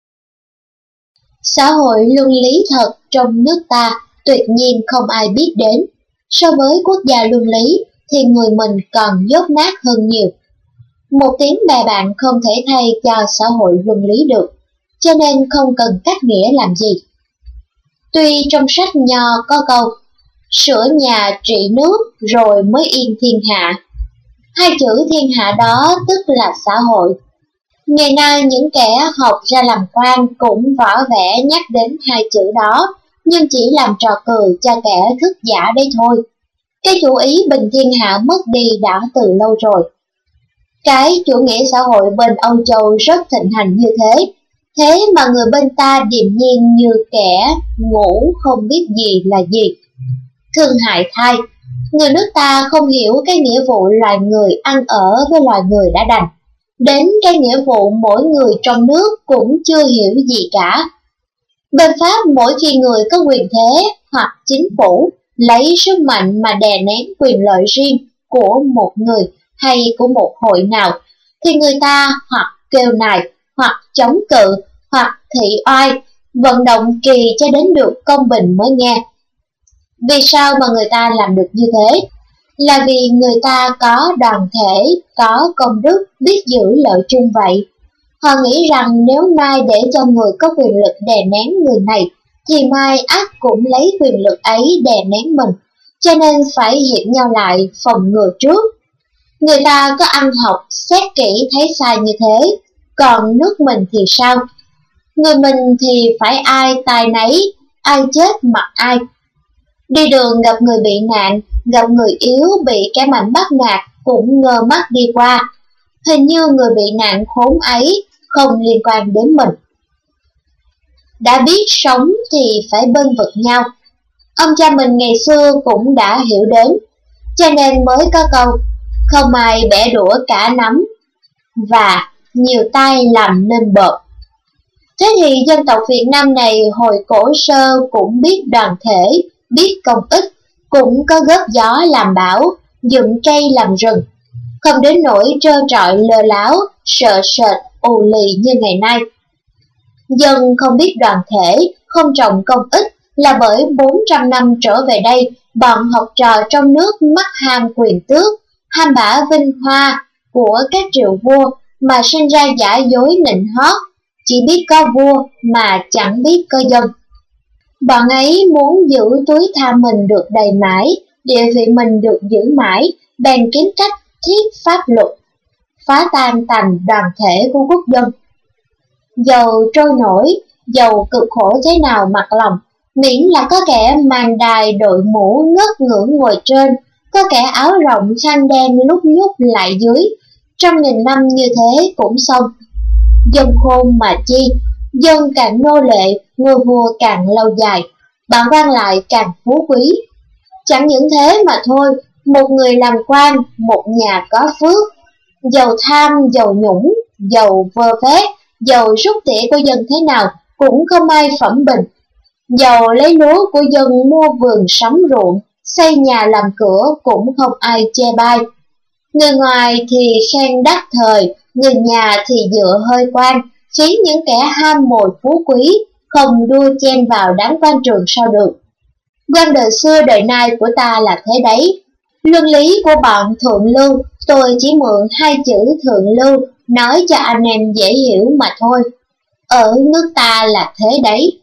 Xã hội luân lý thật trong nước ta tuyệt nhiên không ai biết đến. So với quốc gia luân lý thì người mình còn dốt nát hơn nhiều. Một tiếng bè bạn không thể thay cho xã hội luân lý được, cho nên không cần cách nghĩa làm gì. Tuy trong sách Nho có câu, sửa nhà trị nước rồi mới yên thiên hạ. Hai chữ thiên hạ đó tức là xã hội. Ngày nay những kẻ học ra làm quan cũng võ vẽ nhắc đến hai chữ đó, nhưng chỉ làm trò cười cho kẻ thức giả đấy thôi. Cái chủ ý bình thiên hạ mất đi đã từ lâu rồi. Cái chủ nghĩa xã hội bên Âu Châu rất thịnh hành như thế mà người bên ta điềm nhiên như kẻ ngủ không biết gì là gì. Thương hại thay, người nước ta không hiểu cái nghĩa vụ loài người ăn ở với loài người đã đành. Đến cái nghĩa vụ mỗi người trong nước cũng chưa hiểu gì cả. Bên Pháp mỗi khi người có quyền thế hoặc chính phủ lấy sức mạnh mà đè nén quyền lợi riêng của một người hay của một hội nào, thì người ta hoặc kêu nài, hoặc chống cự, hoặc thị oai, vận động kỳ cho đến được công bình mới nghe. Vì sao mà người ta làm được như thế? Là vì người ta có đoàn thể, có công đức, biết giữ lợi chung vậy. Họ nghĩ rằng nếu nay để cho người có quyền lực đè nén người này, thì mai ắt cũng lấy quyền lực ấy đè nén mình, cho nên phải hiệp nhau lại phòng ngừa trước. Người ta có ăn học, xét kỹ thấy sai như thế, Còn nước mình thì sao? Người mình thì phải ai tài nấy, ai chết mặc ai. Đi đường gặp người bị nạn, gặp người yếu bị kẻ mạnh bắt nạt cũng ngơ mắt đi qua. Hình như người bị nạn khốn ấy không liên quan đến mình. Đã biết sống thì phải bênh vực nhau. Ông cha mình ngày xưa cũng đã hiểu đến, cho nên mới có câu không ai bẻ đũa cả nắm và nhiều tay làm nên bợp. Thế thì dân tộc Việt Nam này hồi cổ sơ cũng biết đoàn thể, biết công ích, cũng có góp gió làm bão, dựng cây làm rừng, không đến nỗi trơ trọi lơ láo, sợ sệt, ù lì như ngày nay. Dân không biết đoàn thể, không trọng công ích là bởi 400 năm trở về đây, bọn học trò trong nước mắc ham quyền tước, ham bả vinh hoa của các triều vua mà sinh ra giả dối nịnh hót, chỉ biết có vua mà chẳng biết có dân. Bọn ấy muốn giữ túi tha mình được đầy mãi, địa vị mình được giữ mãi, bèn kiếm cách thiết pháp luật, phá tan tành đoàn thể của quốc dân. Dầu trôi nổi, dầu cực khổ thế nào mặc lòng, miễn là có kẻ mang đài đội mũ ngất ngưỡng ngồi trên, có kẻ áo rộng khăn đen lúc nhúc lại dưới, 100.000 năm như thế cũng xong. Dân khôn mà chi, dân càng nô lệ, ngôi vua càng lâu dài, bọn quan lại càng phú quý. Chẳng những thế mà thôi, một người làm quan, một nhà có phước, giàu tham, giàu nhũng, giàu vơ vét, giàu rút tỉa của dân thế nào cũng không ai phẩm bình. Giàu lấy lúa của dân mua vườn sắm ruộng, xây nhà làm cửa cũng không ai chê bai. Người ngoài thì khen đắc thời, người nhà thì dựa hơi quan, khiến những kẻ ham mồi phú quý không đua chen vào đám quan trường sao được. Quan đời xưa đời nay của ta là thế đấy. Luân lý của bọn thượng lưu, tôi chỉ mượn hai chữ thượng lưu nói cho anh em dễ hiểu mà thôi. Ở nước ta là thế đấy.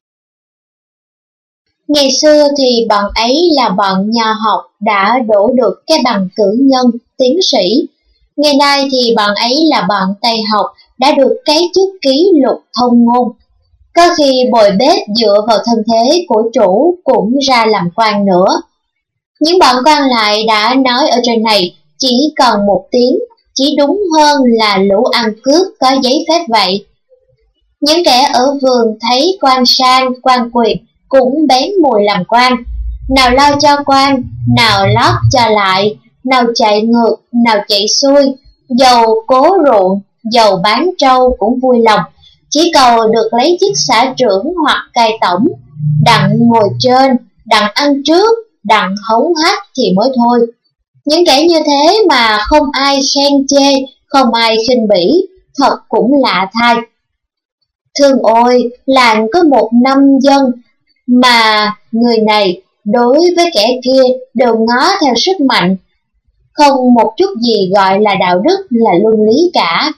Ngày xưa thì bọn ấy là bọn nho học đã đổ được cái bằng cử nhân, tiến sĩ. Ngày nay thì bọn ấy là bọn Tây học đã được cái chức ký lục thông ngôn. Có khi bồi bếp dựa vào thân thế của chủ cũng ra làm quan nữa. Những bọn quan lại đã nói ở trên này chỉ cần một tiếng, chỉ đúng hơn là lũ ăn cướp có giấy phép vậy. Những kẻ ở vườn thấy quan sang, quan quyền cũng bén mùi làm quan, nào lo cho quan, nào lót cho lại, nào chạy ngược, nào chạy xuôi, dầu cố ruộng, dầu bán trâu cũng vui lòng, chỉ cầu được lấy chức xã trưởng hoặc cai tổng, đặng ngồi trên, đặng ăn trước, đặng hống hách thì mới thôi. Những kẻ như thế mà không ai khen chê, không ai khinh bỉ, thật cũng lạ thay. Thương ôi, làng có 1 năm dân, mà người này đối với kẻ kia đều ngó theo sức mạnh, không một chút gì gọi là đạo đức, là luân lý cả.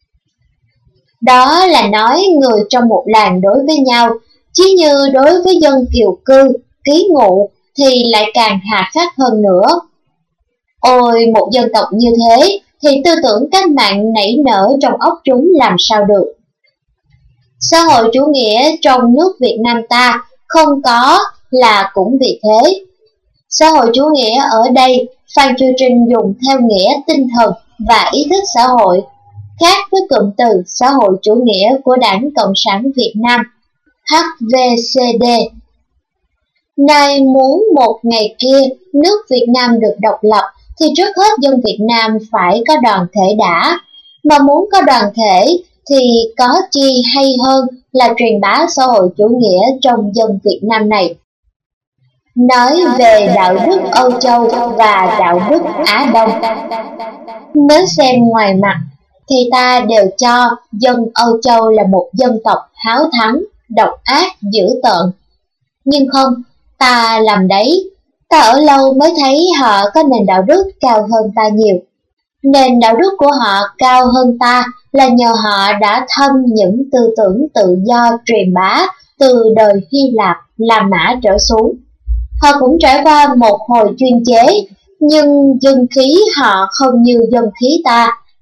Đó là nói người trong một làng đối với nhau, chứ như đối với dân kiều cư, ký ngụ thì lại càng hà khắc hơn nữa. Ôi, một dân tộc như thế thì tư tưởng cách mạng nảy nở trong óc chúng làm sao được. Xã hội chủ nghĩa trong nước Việt Nam ta không có là cũng vì thế. Xã hội chủ nghĩa ở đây, Phan Chu Trinh dùng theo nghĩa tinh thần và ý thức xã hội, khác với cụm từ xã hội chủ nghĩa của Đảng Cộng sản Việt Nam, HVCD. Nay muốn một ngày kia nước Việt Nam được độc lập thì trước hết dân Việt Nam phải có đoàn thể đã, mà muốn có đoàn thể thì có chi hay hơn là truyền bá xã hội chủ nghĩa trong dân Việt Nam này. Nói về đạo đức Âu Châu và đạo đức Á Đông, nếu xem ngoài mặt thì ta đều cho dân Âu Châu là một dân tộc háo thắng, độc ác, dữ tợn. Nhưng không, ta làm đấy, ta ở lâu mới thấy họ có nền đạo đức cao hơn ta nhiều. Nền đạo đức của họ cao hơn ta là nhờ họ đã thâm những tư tưởng tự do truyền bá từ đời Hy Lạp, La Mã trở xuống. Họ cũng trải qua một hồi chuyên chế, nhưng dân khí họ không như dân khí ta.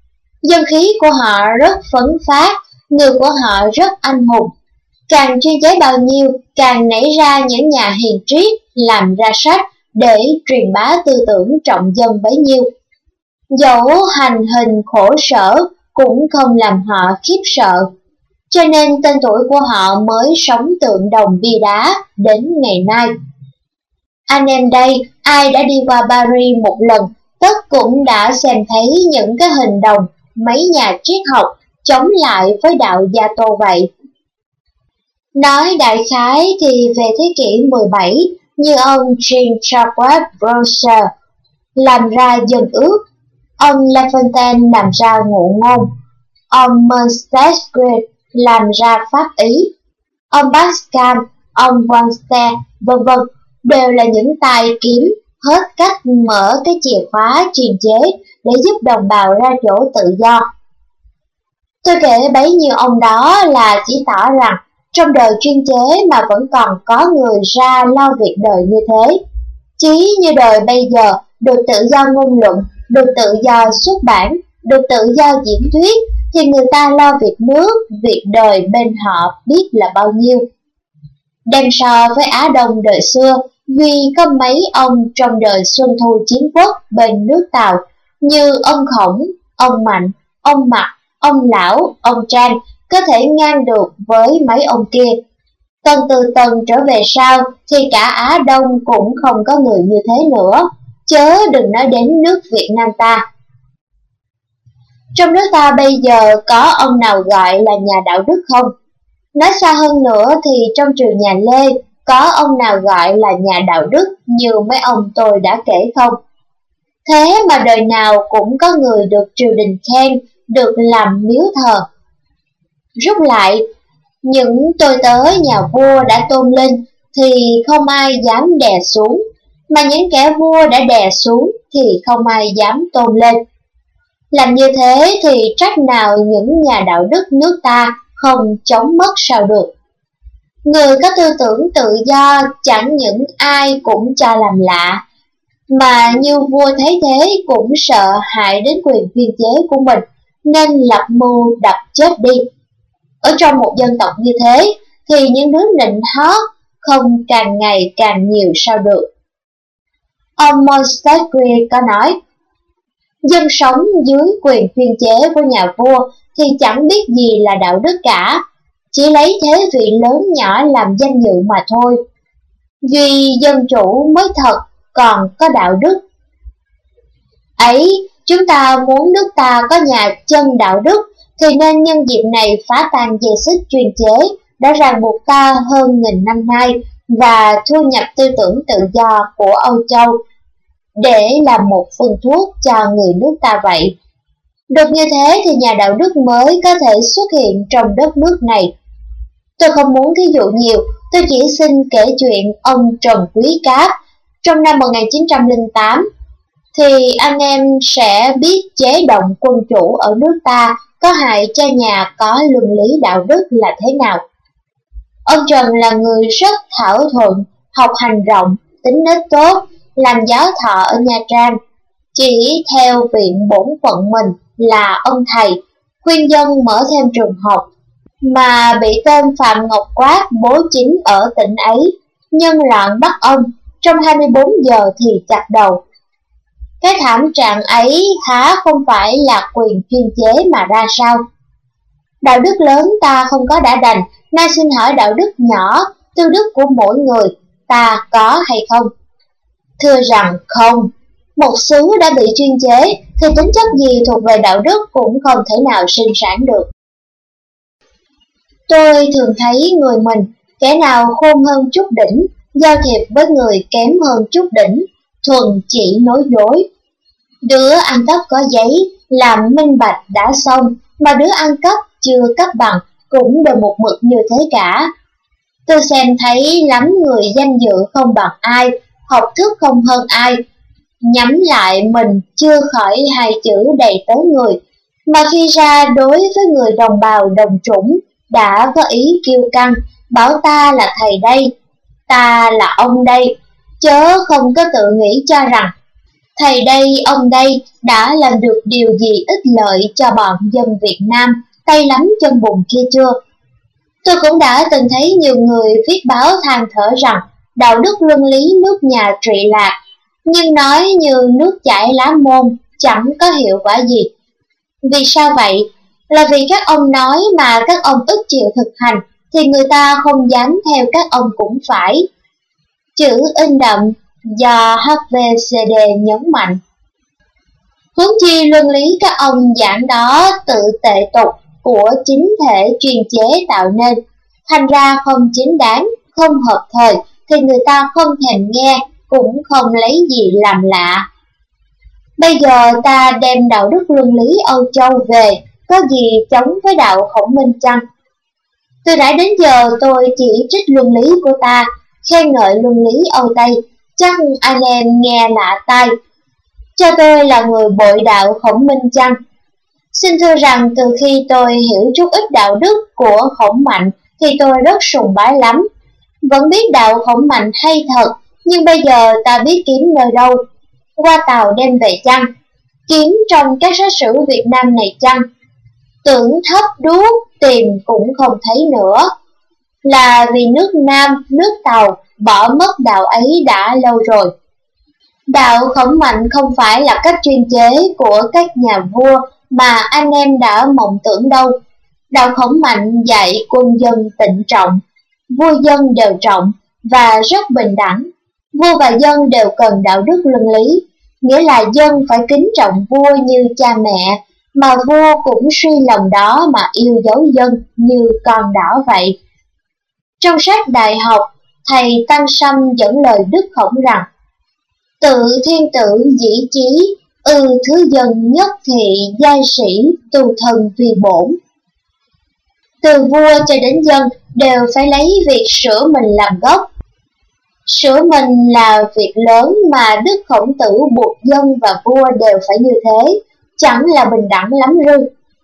Dân khí của họ rất phấn phát, người của họ rất anh hùng. Càng chuyên chế bao nhiêu, càng nảy ra những nhà hiền triết làm ra sách để truyền bá tư tưởng trọng dân bấy nhiêu. Dẫu hành hình khổ sở cũng không làm họ khiếp sợ, cho nên tên tuổi của họ mới sống tượng đồng bia đá đến ngày nay. Anh em đây, ai đã đi qua Paris một lần, tất cũng đã xem thấy những cái hình đồng mấy nhà triết học chống lại với đạo Gia Tô vậy. Nói đại khái thì về thế kỷ 17, như ông Jean-Jacques Rousseau làm ra dân ước, ông La Fontaine làm ra ngụ ngôn, ông Montesquieu làm ra pháp ý, ông Pascal, ông Voltaire, vân vân, đều là những tài kiếm hết cách mở cái chìa khóa truyền chế để giúp đồng bào ra chỗ tự do. Tôi kể bấy nhiêu ông đó là chỉ tỏ rằng trong đời chuyên chế mà vẫn còn có người ra lo việc đời như thế. Chí như đời bây giờ, được tự do ngôn luận, được tự do xuất bản, được tự do diễn thuyết, thì người ta lo việc nước, việc đời bên họ biết là bao nhiêu. Đem so với Á Đông đời xưa, vì có mấy ông trong đời Xuân Thu Chiến Quốc bên nước Tàu, như ông Khổng, ông Mạnh, ông Mặc, ông Lão, ông Trang, có thể ngang được với mấy ông kia. Tần từ tần trở về sau thì cả Á Đông cũng không có người như thế nữa, chớ đừng nói đến nước Việt Nam ta. Trong nước ta bây giờ có ông nào gọi là nhà đạo đức không? Nói xa hơn nữa thì trong triều nhà Lê có ông nào gọi là nhà đạo đức như mấy ông tôi đã kể không? Thế mà đời nào cũng có người được triều đình khen, được làm miếu thờ. Rút lại, những tôi tớ nhà vua đã tôn lên thì không ai dám đè xuống, mà những kẻ vua đã đè xuống thì không ai dám tôn lên. Làm như thế thì trách nào những nhà đạo đức nước ta không chống mất sao được. Người có tư tưởng tự do chẳng những ai cũng cho làm lạ, mà như vua thấy thế cũng sợ hại đến quyền chuyên chế của mình, nên lập mưu đập chết đi. Ở trong một dân tộc như thế thì những đứa nịnh hót không càng ngày càng nhiều sao được. Ông Montesquieu có nói, dân sống dưới quyền chuyên chế của nhà vua thì chẳng biết gì là đạo đức cả, chỉ lấy thế vị lớn nhỏ làm danh dự mà thôi. Duy dân chủ mới thật còn có đạo đức. Ấy, chúng ta muốn nước ta có nhà chân đạo đức thì nên nhân dịp này phá tan dây xích chuyên chế đã ràng buộc ta hơn 1000 năm nay và thu nhập tư tưởng tự do của Âu Châu để làm một phương thuốc cho người nước ta vậy. Được như thế thì nhà đạo đức mới có thể xuất hiện trong đất nước này. Tôi không muốn thí dụ nhiều, tôi chỉ xin kể chuyện ông Trần Quý Cáp. Trong năm 1908 thì anh em sẽ biết chế độ quân chủ ở nước ta có hại cho nhà có luân lý đạo đức là thế nào. Ông Trần là người rất thảo thuận, học hành rộng, tính nết tốt, làm giáo thọ ở Nha Trang. Chỉ theo viện bổn phận mình là ông thầy, khuyên dân mở thêm trường học, mà bị tên Phạm Ngọc Quát bố chính ở tỉnh ấy, nhân loạn bắt ông, trong 24 giờ thì chặt đầu. Cái thảm trạng ấy há không phải là quyền chuyên chế mà ra sao? Đạo đức lớn ta không có đã đành, nay xin hỏi đạo đức nhỏ, tư đức của mỗi người, ta có hay không? Thưa rằng không, một xứ đã bị chuyên chế thì tính chất gì thuộc về đạo đức cũng không thể nào sinh sản được. Tôi thường thấy người mình, kẻ nào khôn hơn chút đỉnh, giao thiệp với người kém hơn chút đỉnh, thuần chỉ nói dối. Đứa ăn cắp có giấy, làm minh bạch đã xong, mà đứa ăn cắp chưa cấp bằng cũng đều một mực như thế cả. Tôi xem thấy lắm người danh dự không bằng ai, học thức không hơn ai, nhắm lại mình chưa khỏi hai chữ đầy tớ người, mà khi ra đối với người đồng bào đồng chủng đã có ý kiêu căng, bảo ta là thầy đây, ta là ông đây, chớ không có tự nghĩ cho rằng Thầy đây, ông đây đã làm được điều gì ích lợi cho bọn dân Việt Nam tay lắm chân bùn kia chưa? Tôi cũng đã từng thấy nhiều người viết báo than thở rằng đạo đức luân lý nước nhà trị lạc, nhưng nói như nước chảy lá môn, chẳng có hiệu quả gì. Vì sao vậy? Là vì các ông nói mà các ông ức chịu thực hành, thì người ta không dám theo các ông cũng phải. Chữ in đậm do HVCD nhấn mạnh. Huống chi luân lý các ông giảng đó tự tệ tục của chính thể chuyên chế tạo nên, thành ra không chính đáng, không hợp thời, thì người ta không thèm nghe, cũng không lấy gì làm lạ. Bây giờ ta đem đạo đức luân lý Âu Châu về, có gì chống với đạo Khổng Minh chăng? Từ nãy đến giờ tôi chỉ trích luân lý của ta, khen ngợi luân lý Âu Tây, chắc anh em nghe lạ tai. Cho tôi là người bội đạo Khổng Minh chăng? Xin thưa rằng từ khi tôi hiểu chút ít đạo đức của Khổng Mạnh thì tôi rất sùng bái lắm. Vẫn biết đạo Khổng Mạnh hay thật, nhưng bây giờ ta biết kiếm nơi đâu? Qua tàu đem về chăng? Kiếm trong các sách sử Việt Nam này chăng? Tưởng thấp đuốc tìm cũng không thấy nữa. Là vì nước Nam, nước Tàu bỏ mất đạo ấy đã lâu rồi. Đạo Khổng Mạnh không phải là cách chuyên chế của các nhà vua mà anh em đã mộng tưởng đâu. Đạo Khổng Mạnh dạy quân dân tịnh trọng, vua dân đều trọng và rất bình đẳng. Vua và dân đều cần đạo đức luân lý, nghĩa là dân phải kính trọng vua như cha mẹ, mà vua cũng suy lòng đó mà yêu dấu dân như con đỏ vậy. Trong sách Đại học, thầy Tăng Sâm dẫn lời Đức Khổng rằng: tự thiên tử dĩ chí, thứ dân nhất thị giai sĩ, tu thần vì bổn. Từ vua cho đến dân đều phải lấy việc sửa mình làm gốc. Sửa mình là việc lớn mà Đức Khổng Tử buộc dân và vua đều phải như thế, chẳng là bình đẳng lắm rư.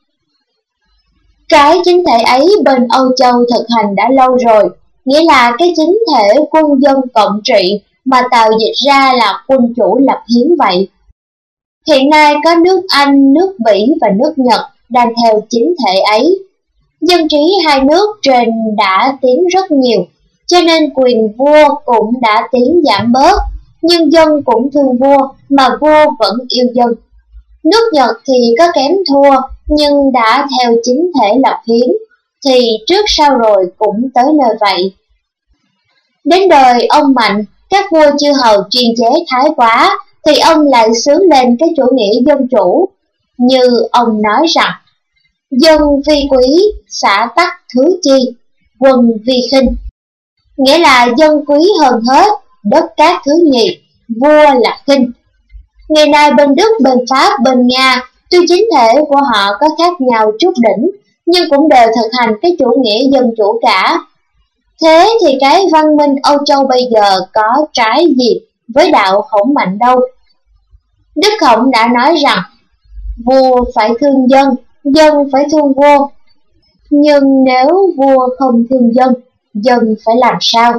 Cái chính thể ấy bên Âu Châu thực hành đã lâu rồi, nghĩa là cái chính thể quân dân cộng trị mà Tàu dịch ra là quân chủ lập hiến vậy. Hiện nay có nước Anh, nước Bỉ và nước Nhật đang theo chính thể ấy. Dân trí hai nước trên đã tiến rất nhiều, cho nên quyền vua cũng đã tiến giảm bớt, nhưng dân cũng thương vua mà vua vẫn yêu dân. Nước Nhật thì có kém thua, nhưng đã theo chính thể lập hiến, thì trước sau rồi cũng tới nơi vậy. Đến đời ông Mạnh, các vua chư hầu chuyên chế thái quá, thì ông lại xướng lên cái chủ nghĩa dân chủ. Như ông nói rằng: dân vi quý, xã tắc thứ chi, quân vi khinh. Nghĩa là dân quý hơn hết, đất cát thứ nhì, vua là khinh. Ngày nay bên Đức, bên Pháp, bên Nga, tuy chính thể của họ có khác nhau chút đỉnh, nhưng cũng đều thực hành cái chủ nghĩa dân chủ cả. Thế thì cái văn minh Âu Châu bây giờ có trái gì với đạo Khổng Mạnh đâu. Đức Khổng đã nói rằng vua phải thương dân, dân phải thương vua. Nhưng nếu vua không thương dân, dân phải làm sao?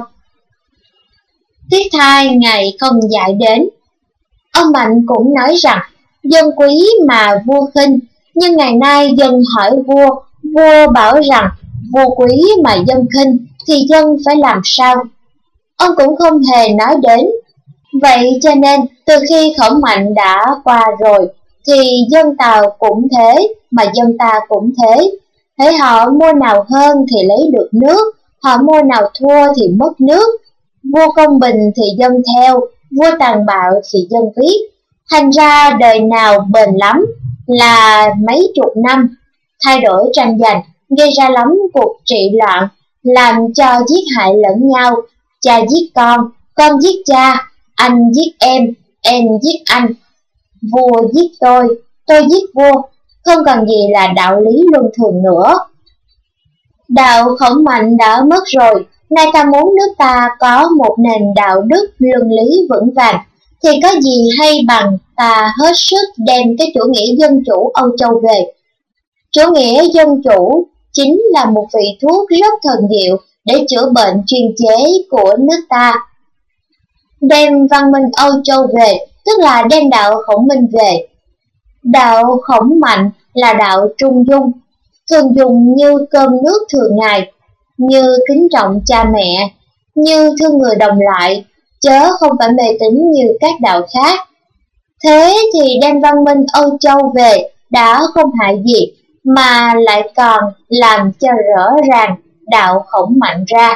Tiếc thay ngày không dạy đến. Ông Mạnh cũng nói rằng dân quý mà vua khinh, nhưng ngày nay dân hỏi vua, vua bảo rằng vua quý mà dân khinh thì dân phải làm sao? Ông cũng không hề nói đến. Vậy cho nên từ khi Khổng Mạnh đã qua rồi thì dân Tàu cũng thế, mà dân ta cũng thế. Hễ họ mua nào hơn thì lấy được nước, họ mua nào thua thì mất nước. Vua công bình thì dân theo, vua tàn bạo thì dân viết. Thành ra đời nào bền lắm là mấy chục năm, thay đổi tranh giành, gây ra lắm cuộc trị loạn, làm cho giết hại lẫn nhau, cha giết con giết cha, anh giết em giết anh, vua giết tôi giết vua, không còn gì là đạo lý luân thường nữa. Đạo Khổng Mạnh đã mất rồi, nay ta muốn nước ta có một nền đạo đức luân lý vững vàng, thì có gì hay bằng ta hết sức đem cái chủ nghĩa dân chủ Âu Châu về. Chủ nghĩa dân chủ chính là một vị thuốc rất thần diệu để chữa bệnh chuyên chế của nước ta. Đem văn minh Âu Châu về tức là đem đạo Khổng Minh về. Đạo Khổng Mạnh là đạo trung dung, thường dùng như cơm nước thường ngày, như kính trọng cha mẹ, như thương người đồng loại, chớ không phải mê tín như các đạo khác. Thế thì đem văn minh Âu Châu về đã không hại gì, mà lại còn làm cho rõ ràng đạo Khổng Mạnh ra.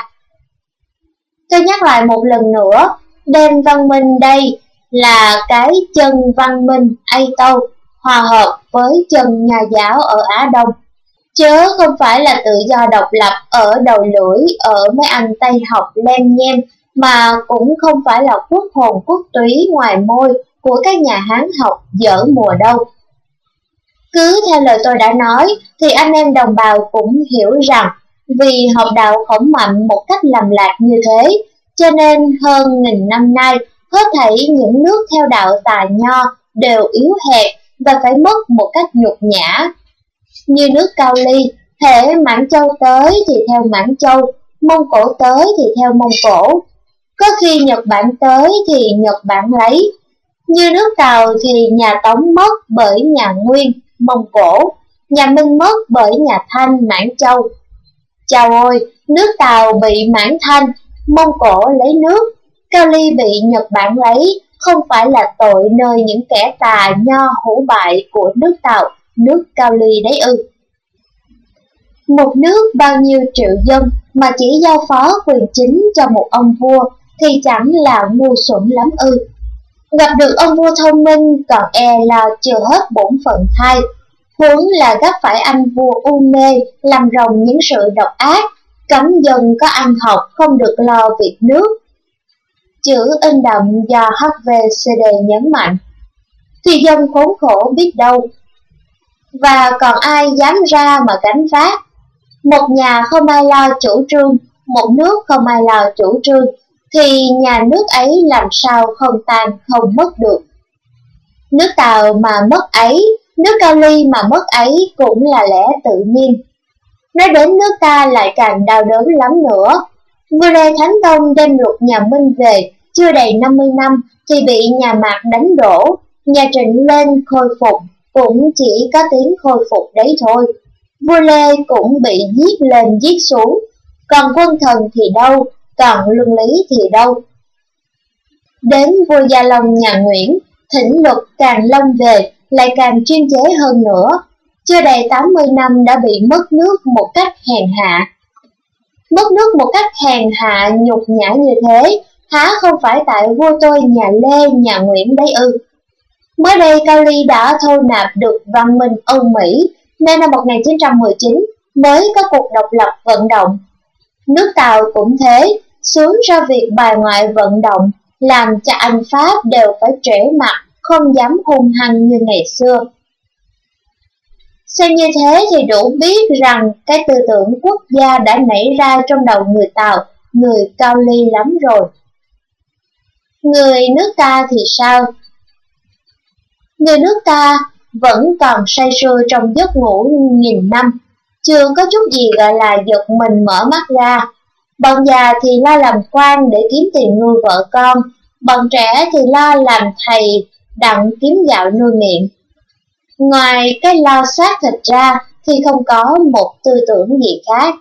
Tôi nhắc lại một lần nữa, đem văn minh đây là cái chân văn minh Ây Tâu hòa hợp với chân Nho giáo ở Á Đông, chớ không phải là tự do độc lập ở đầu lưỡi ở mấy anh Tây học lem nhem, mà cũng không phải là quốc hồn quốc túy ngoài môi của các nhà Hán học dở mùa đâu. Cứ theo lời tôi đã nói thì anh em đồng bào cũng hiểu rằng vì học đạo Khổng Mạnh một cách lầm lạc như thế, cho nên hơn 1000 năm nay hết thảy những nước theo đạo Tà Nho đều yếu hèn và phải mất một cách nhục nhã. Như nước Cao Ly, hễ Mãn Châu tới thì theo Mãn Châu, Mông Cổ tới thì theo Mông Cổ, có khi Nhật Bản tới thì Nhật Bản lấy. Như nước Tàu thì nhà Tống mất bởi nhà Nguyên, Mông Cổ, nhà Minh mất bởi nhà Thanh, Mãn Châu. Chào ôi, nước Tàu bị Mãn Thanh, Mông Cổ lấy nước, Cao Ly bị Nhật Bản lấy, không phải là tội nơi những kẻ tà nho hủ bại của nước Tàu, nước Cao Ly đấy ư? Một nước bao nhiêu triệu dân mà chỉ giao phó quyền chính cho một ông vua thì chẳng là ngu xuẩn lắm ư? Gặp được ông vua thông minh còn e là chưa hết bổn phận thay, huống là gấp phải anh vua u mê làm ròng những sự độc ác, cấm dân có ăn học không được lo việc nước. Chữ in đậm do HVCD nhấn mạnh, thì dân khốn khổ biết đâu, và còn ai dám ra mà gánh vác. Một nhà không ai lo chủ trương, một nước không ai lo chủ trương, thì nhà nước ấy làm sao không tan không mất được. Nước Tàu mà mất ấy, nước Cao Ly mà mất ấy cũng là lẽ tự nhiên. Nói đến nước ta lại càng đau đớn lắm nữa. Vua Lê Thánh Tông đem luật nhà Minh về, chưa đầy 50 năm thì bị nhà Mạc đánh đổ, nhà Trịnh lên khôi phục, cũng chỉ có tiếng khôi phục đấy thôi. Vua Lê cũng bị giết lên giết xuống, còn quân thần thì đâu, còn luân lý thì đâu. Đến vua Gia Long nhà Nguyễn, thỉnh luật càng long về, lại càng chuyên chế hơn nữa. Chưa đầy 80 năm đã bị mất nước một cách hèn hạ. Mất nước một cách hèn hạ nhục nhã như thế, há không phải tại vua tôi nhà Lê, nhà Nguyễn đấy ư? Mới đây Cao Ly đã thâu nạp được văn minh Âu Mỹ, nên năm 1919 mới có cuộc độc lập vận động. Nước Tàu cũng thế, xuống ra việc bài ngoại vận động, làm cho Anh Pháp đều phải trễ mặt, không dám hung hăng như ngày xưa. Xem như thế thì đủ biết rằng cái tư tưởng quốc gia đã nảy ra trong đầu người Tàu, người Cao Ly lắm rồi. Người nước ta thì sao? Người nước ta vẫn còn say sưa trong giấc ngủ nghìn năm, chưa có chút gì gọi là giật mình mở mắt ra. Bọn già thì lo làm quan để kiếm tiền nuôi vợ con, bọn trẻ thì lo làm thầy đặng kiếm gạo nuôi miệng. Ngoài cái lo xác thịt ra thì không có một tư tưởng gì khác.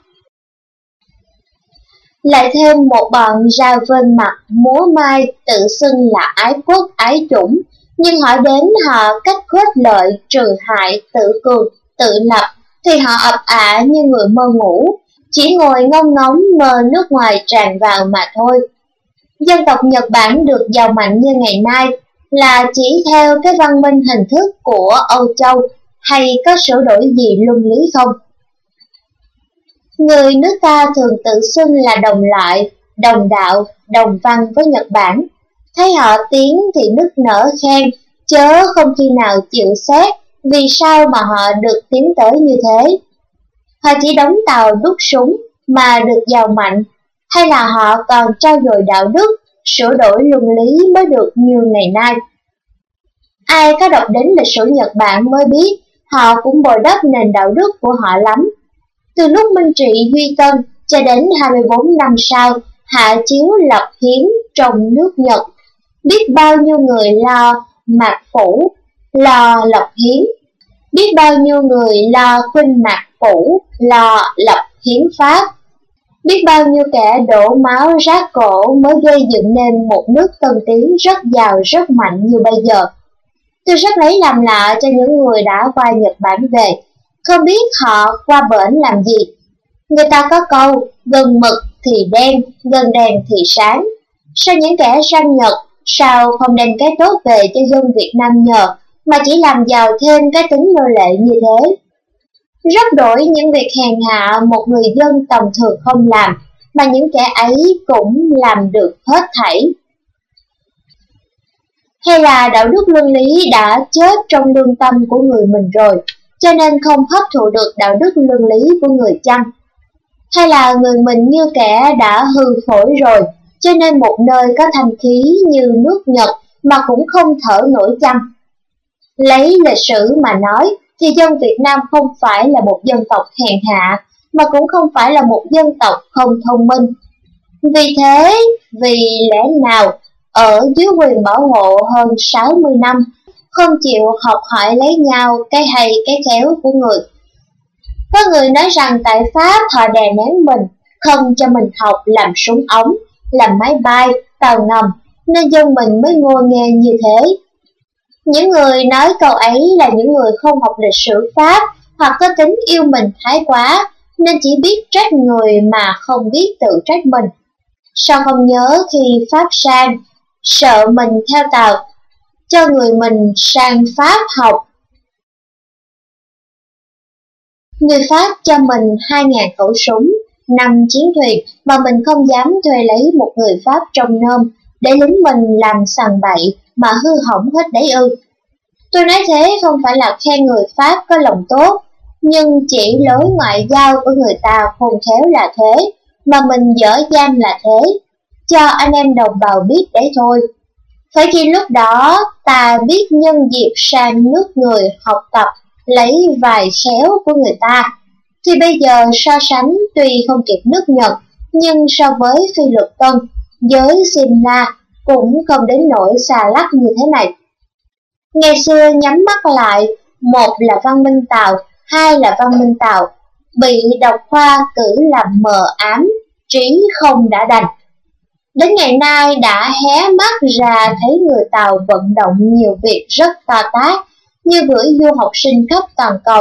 Lại thêm một bọn ra vên mặt múa mai tự xưng là ái quốc ái chủng, nhưng hỏi đến họ cách khuếch lợi trừ hại tự cường tự lập thì họ ập ả như người mơ ngủ, chỉ ngồi ngông ngóng mơ nước ngoài tràn vào mà thôi. Dân tộc Nhật Bản được giàu mạnh như ngày nay là chỉ theo cái văn minh hình thức của Âu Châu, hay có sửa đổi gì luân lý không? Người nước ta thường tự xưng là đồng loại, đồng đạo, đồng văn với Nhật Bản. Thấy họ tiến thì nức nở khen, chớ không khi nào chịu xét vì sao mà họ được tiến tới như thế. Họ chỉ đóng tàu đúc súng mà được giàu mạnh, hay là họ còn trau dồi đạo đức, sửa đổi luân lý mới được như ngày nay? Ai có đọc đến lịch sử Nhật Bản mới biết họ cũng bồi đắp nền đạo đức của họ lắm. Từ lúc Minh trị Duy Tân cho đến 24 năm sau, hạ chiếu lập hiến trong nước Nhật, biết bao nhiêu người lo mạc phủ, lo lập hiến, biết bao nhiêu người lo khuynh mạc phủ, lo lập hiến pháp, biết bao nhiêu kẻ đổ máu rát cổ mới gây dựng nên một nước tân tiến rất giàu rất mạnh như bây giờ. Tôi rất lấy làm lạ cho những người đã qua Nhật Bản về, không biết họ qua bển làm gì. Người ta có câu, gần mực thì đen, gần đèn thì sáng. Sao những kẻ sang Nhật, sao không đem cái tốt về cho dân Việt Nam nhờ, mà chỉ làm giàu thêm cái tính nô lệ như thế? Rất đổi những việc hèn hạ một người dân tầm thường không làm, mà những kẻ ấy cũng làm được hết thảy. Hay là đạo đức luân lý đã chết trong lương tâm của người mình rồi, cho nên không hấp thụ được đạo đức luân lý của người chăng? Hay là người mình như kẻ đã hư phổi rồi, cho nên một nơi có thanh khí như nước Nhật mà cũng không thở nổi chăng? Lấy lịch sử mà nói, thì dân Việt Nam không phải là một dân tộc hèn hạ, mà cũng không phải là một dân tộc không thông minh. Vì thế, vì lẽ nào, ở dưới quyền bảo hộ hơn 60 năm, không chịu học hỏi lấy nhau cái hay cái khéo của người? Có người nói rằng tại Pháp họ đè nén mình, không cho mình học làm súng ống, làm máy bay, tàu ngầm, nên dân mình mới ngô nghê như thế. Những người nói câu ấy là những người không học lịch sử Pháp, hoặc có tính yêu mình thái quá, nên chỉ biết trách người mà không biết tự trách mình. Sao không nhớ khi Pháp sang, sợ mình theo Tàu, cho người mình sang Pháp học. Người Pháp cho mình 2.000 khẩu súng, 5 chiến thuyền, mà mình không dám thuê lấy một người Pháp trông nom, để lính mình làm sằng bậy mà hư hỏng hết đấy ư? Tôi nói thế không phải là khen người Pháp có lòng tốt, nhưng chỉ lối ngoại giao của người ta khôn khéo là thế, mà mình dở dang là thế, cho anh em đồng bào biết đấy thôi. Phải khi lúc đó ta biết nhân dịp sang nước người học tập, lấy vài khéo của người ta, thì bây giờ so sánh tuy không kịp nước Nhật, nhưng so với Phi Luật Tân, với Simla cũng không đến nỗi xa lắc như thế này. Ngày xưa nhắm mắt lại, một là văn minh Tàu, hai là văn minh Tàu, bị độc khoa cử làm mờ ám, trí không đã đành. Đến ngày nay đã hé mắt ra thấy người Tàu vận động nhiều việc rất to tát, như gửi du học sinh khắp toàn cầu,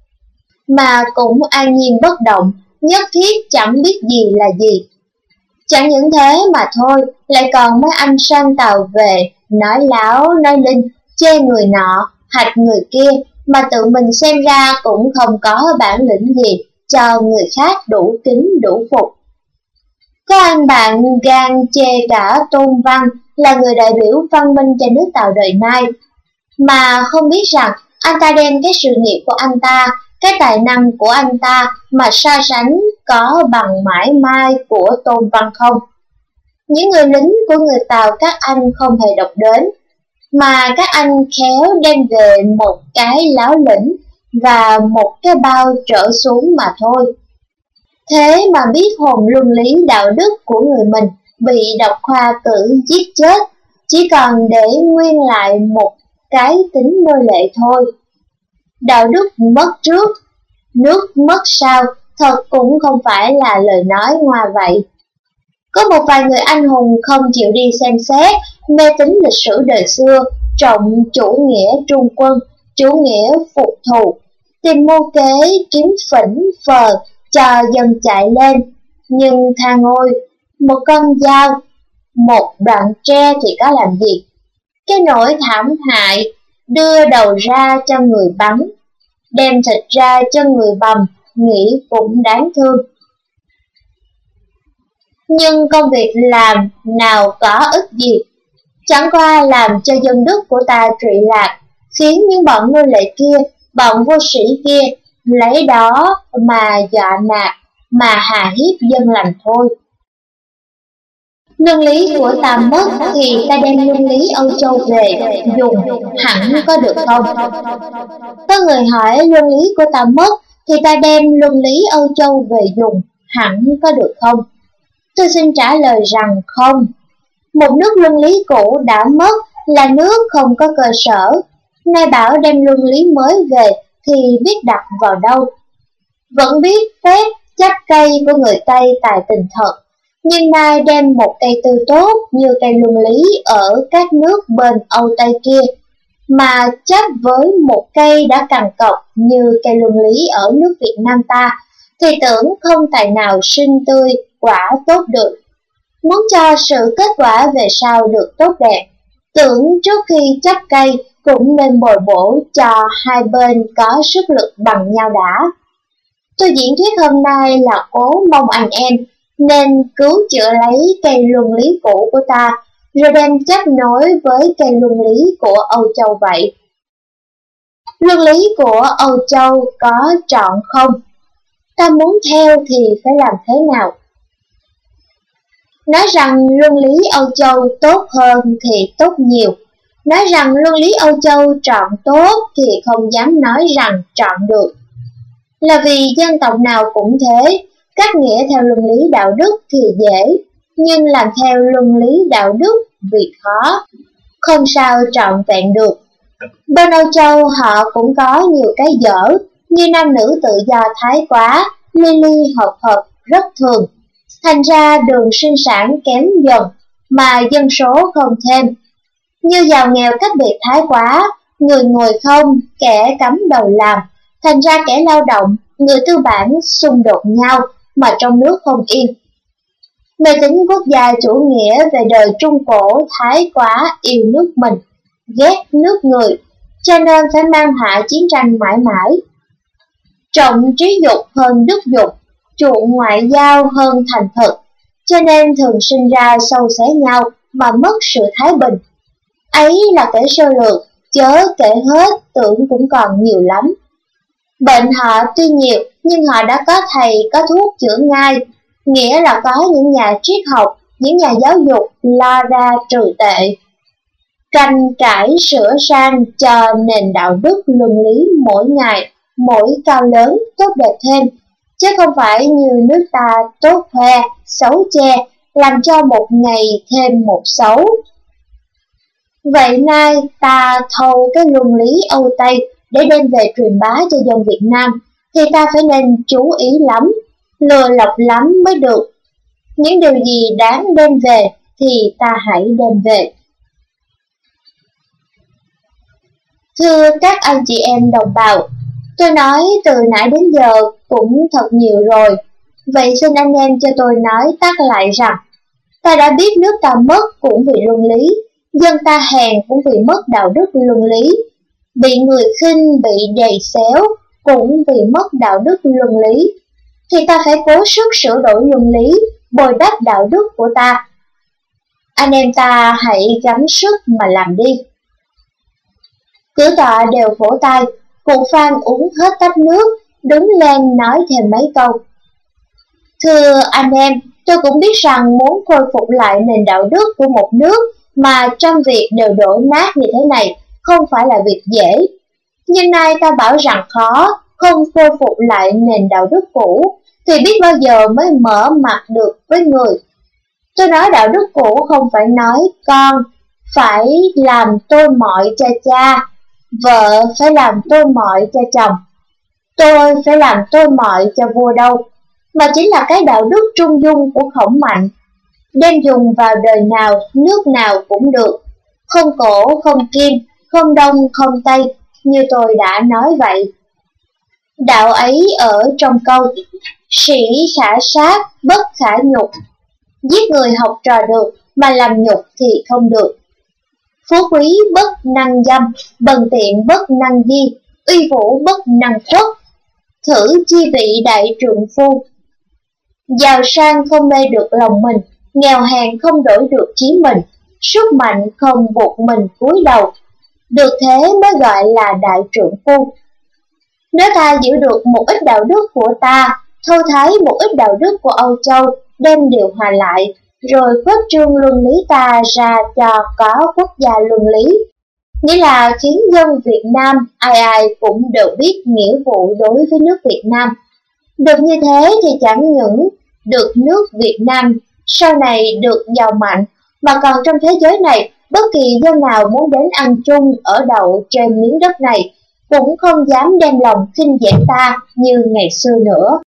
mà cũng an nhiên bất động, nhất thiết chẳng biết gì là gì. Chẳng những thế mà thôi, lại còn mấy anh sang Tàu về, nói láo, nói linh, chê người nọ, hạch người kia, mà tự mình xem ra cũng không có bản lĩnh gì, cho người khác đủ kính đủ phục. Có anh bạn gan chê cả Tôn Văn là người đại biểu văn minh cho nước Tàu đời nay, mà không biết rằng anh ta đem cái sự nghiệp của anh ta, cái tài năng của anh ta mà so sánh có bằng mãi mai của Tôn Văn không. Những người lính của người Tàu các anh không hề độc đến, mà các anh khéo đem về một cái láo lĩnh và một cái bao trở xuống mà thôi. Thế mà biết hồn luân lý đạo đức của người mình bị độc khoa cử giết chết, chỉ còn để nguyên lại một cái tính nô lệ thôi. Đạo đức mất trước, nước mất sau, thật cũng không phải là lời nói ngoa vậy. Có một vài người anh hùng không chịu đi xem xét, mê tín lịch sử đời xưa, trọng chủ nghĩa trung quân, chủ nghĩa phục thù, tìm mưu kế kiếm phỉnh phờ cho dân chạy lên. Nhưng thang ôi, một con dao, một đoạn tre thì có làm gì? Cái nỗi thảm hại đưa đầu ra cho người bắn, đem thịt ra cho người bầm, nghĩ cũng đáng thương. Nhưng công việc làm nào có ích gì, chẳng qua làm cho dân đức của ta trụy lạc, khiến những bọn nô lệ kia, bọn vô sĩ kia lấy đó mà dọa nạt, mà hà hiếp dân lành thôi. Luân lý của ta mất thì ta đem luân lý Âu Châu về dùng hẳn có được không? Có người hỏi luân lý của ta mất thì ta đem luân lý Âu Châu về dùng hẳn có được không? Tôi xin trả lời rằng không. Một nước luân lý cũ đã mất là nước không có cơ sở, nay bảo đem luân lý mới về thì biết đặt vào đâu. Vẫn biết phép chắc cây của người Tây tài tình thật, nhưng nay đem một cây tư tốt như cây luân lý ở các nước bên Âu Tây kia, mà chấp với một cây đã cằn cọc như cây luân lý ở nước Việt Nam ta, thì tưởng không tài nào sinh tươi quả tốt được. Muốn cho sự kết quả về sau được tốt đẹp, tưởng trước khi chấp cây cũng nên bồi bổ cho hai bên có sức lực bằng nhau đã. Tôi diễn thuyết hôm nay là cố mong anh em nên cứu chữa lấy cây luân lý cũ của ta, rồi đem chấp nối với cây luân lý của Âu Châu vậy. Luân lý của Âu Châu có trọn không? Ta muốn theo thì phải làm thế nào? Nói rằng luân lý Âu Châu tốt hơn thì tốt nhiều. Nói rằng luân lý Âu Châu trọn tốt thì không dám nói rằng trọn được. Là vì dân tộc nào cũng thế, cắt nghĩa theo luân lý đạo đức thì dễ, nhưng làm theo luân lý đạo đức vì khó, không sao trọn vẹn được. Bên Âu Châu họ cũng có nhiều cái dở, như nam nữ tự do thái quá, ly ly hợp hợp rất thường. Thành ra đường sinh sản kém dần, mà dân số không thêm. Như giàu nghèo cách biệt thái quá, người ngồi không, kẻ cắm đầu làm. Thành ra kẻ lao động, người tư bản xung đột nhau, mà trong nước không yên. Mê tín quốc gia chủ nghĩa về đời Trung Cổ thái quá yêu nước mình, ghét nước người, cho nên phải mang họa chiến tranh mãi mãi. Trọng trí dục hơn đức dục, chuộng ngoại giao hơn thành thực, cho nên thường sinh ra sâu xé nhau mà mất sự thái bình. Ấy là kể sơ lược, chớ kể hết, tưởng cũng còn nhiều lắm. Bệnh họ tuy nhiều, nhưng họ đã có thầy, có thuốc chữa ngay, nghĩa là có những nhà triết học, những nhà giáo dục lo ra trừ tệ. Tranh cải sửa sang cho nền đạo đức luân lý mỗi ngày, mỗi cao lớn, tốt đẹp thêm, chứ không phải như nước ta tốt khoe, xấu che, làm cho một ngày thêm một xấu. Vậy nay ta thâu cái luân lý Âu Tây để đem về truyền bá cho dân Việt Nam, thì ta phải nên chú ý lắm, lừa lọc lắm mới được. Những điều gì đáng đem về thì ta hãy đem về. Thưa các anh chị em đồng bào, tôi nói từ nãy đến giờ cũng thật nhiều rồi, vậy xin anh em cho tôi nói tắt lại rằng, ta đã biết nước ta mất cũng vì luân lý, dân ta hèn cũng vì mất đạo đức luân lý, bị người khinh, bị đầy xéo cũng vì mất đạo đức luân lý, thì ta phải cố sức sửa đổi luân lý, bồi đắp đạo đức của ta. Anh em ta hãy gắng sức mà làm đi. Cử tọa đều vỗ tay, cụ Phan uống hết tách nước, đứng lên nói thêm mấy câu. Thưa anh em, tôi cũng biết rằng muốn khôi phục lại nền đạo đức của một nước mà trăm việc đều đổ nát như thế này không phải là việc dễ. Nhưng nay ta bảo rằng khó, không khôi phục lại nền đạo đức cũ, thì biết bao giờ mới mở mặt được với người. Tôi nói đạo đức cũ không phải nói con phải làm tôi mọi cho cha, vợ phải làm tôi mọi cho chồng, tôi phải làm tôi mọi cho vua đâu, mà chính là cái đạo đức trung dung của Khổng Mạnh, đem dùng vào đời nào, nước nào cũng được, không cổ, không kim, không đông, không tây, như tôi đã nói vậy. Đạo ấy ở trong câu sĩ khả sát, bất khả nhục. Giết người học trò được, mà làm nhục thì không được. Phú quý bất năng dâm, bần tiện bất năng di, uy vũ bất năng khuất. Thử chi vị đại trượng phu. Giàu sang không mê được lòng mình, nghèo hèn không đổi được chí mình, sức mạnh không buộc mình cúi đầu. Được thế mới gọi là đại trượng phu. Nếu ta giữ được một ít đạo đức của ta, thâu thái một ít đạo đức của Âu Châu, đem điều hòa lại, rồi khuếch trương luân lý ta ra cho có quốc gia luân lý, nghĩa là khiến dân Việt Nam ai ai cũng đều biết nghĩa vụ đối với nước Việt Nam. Được như thế thì chẳng những được nước Việt Nam sau này được giàu mạnh, mà còn trong thế giới này, bất kỳ dân nào muốn đến ăn chung ở đậu trên miếng đất này cũng không dám đem lòng khinh dễ ta như ngày xưa nữa.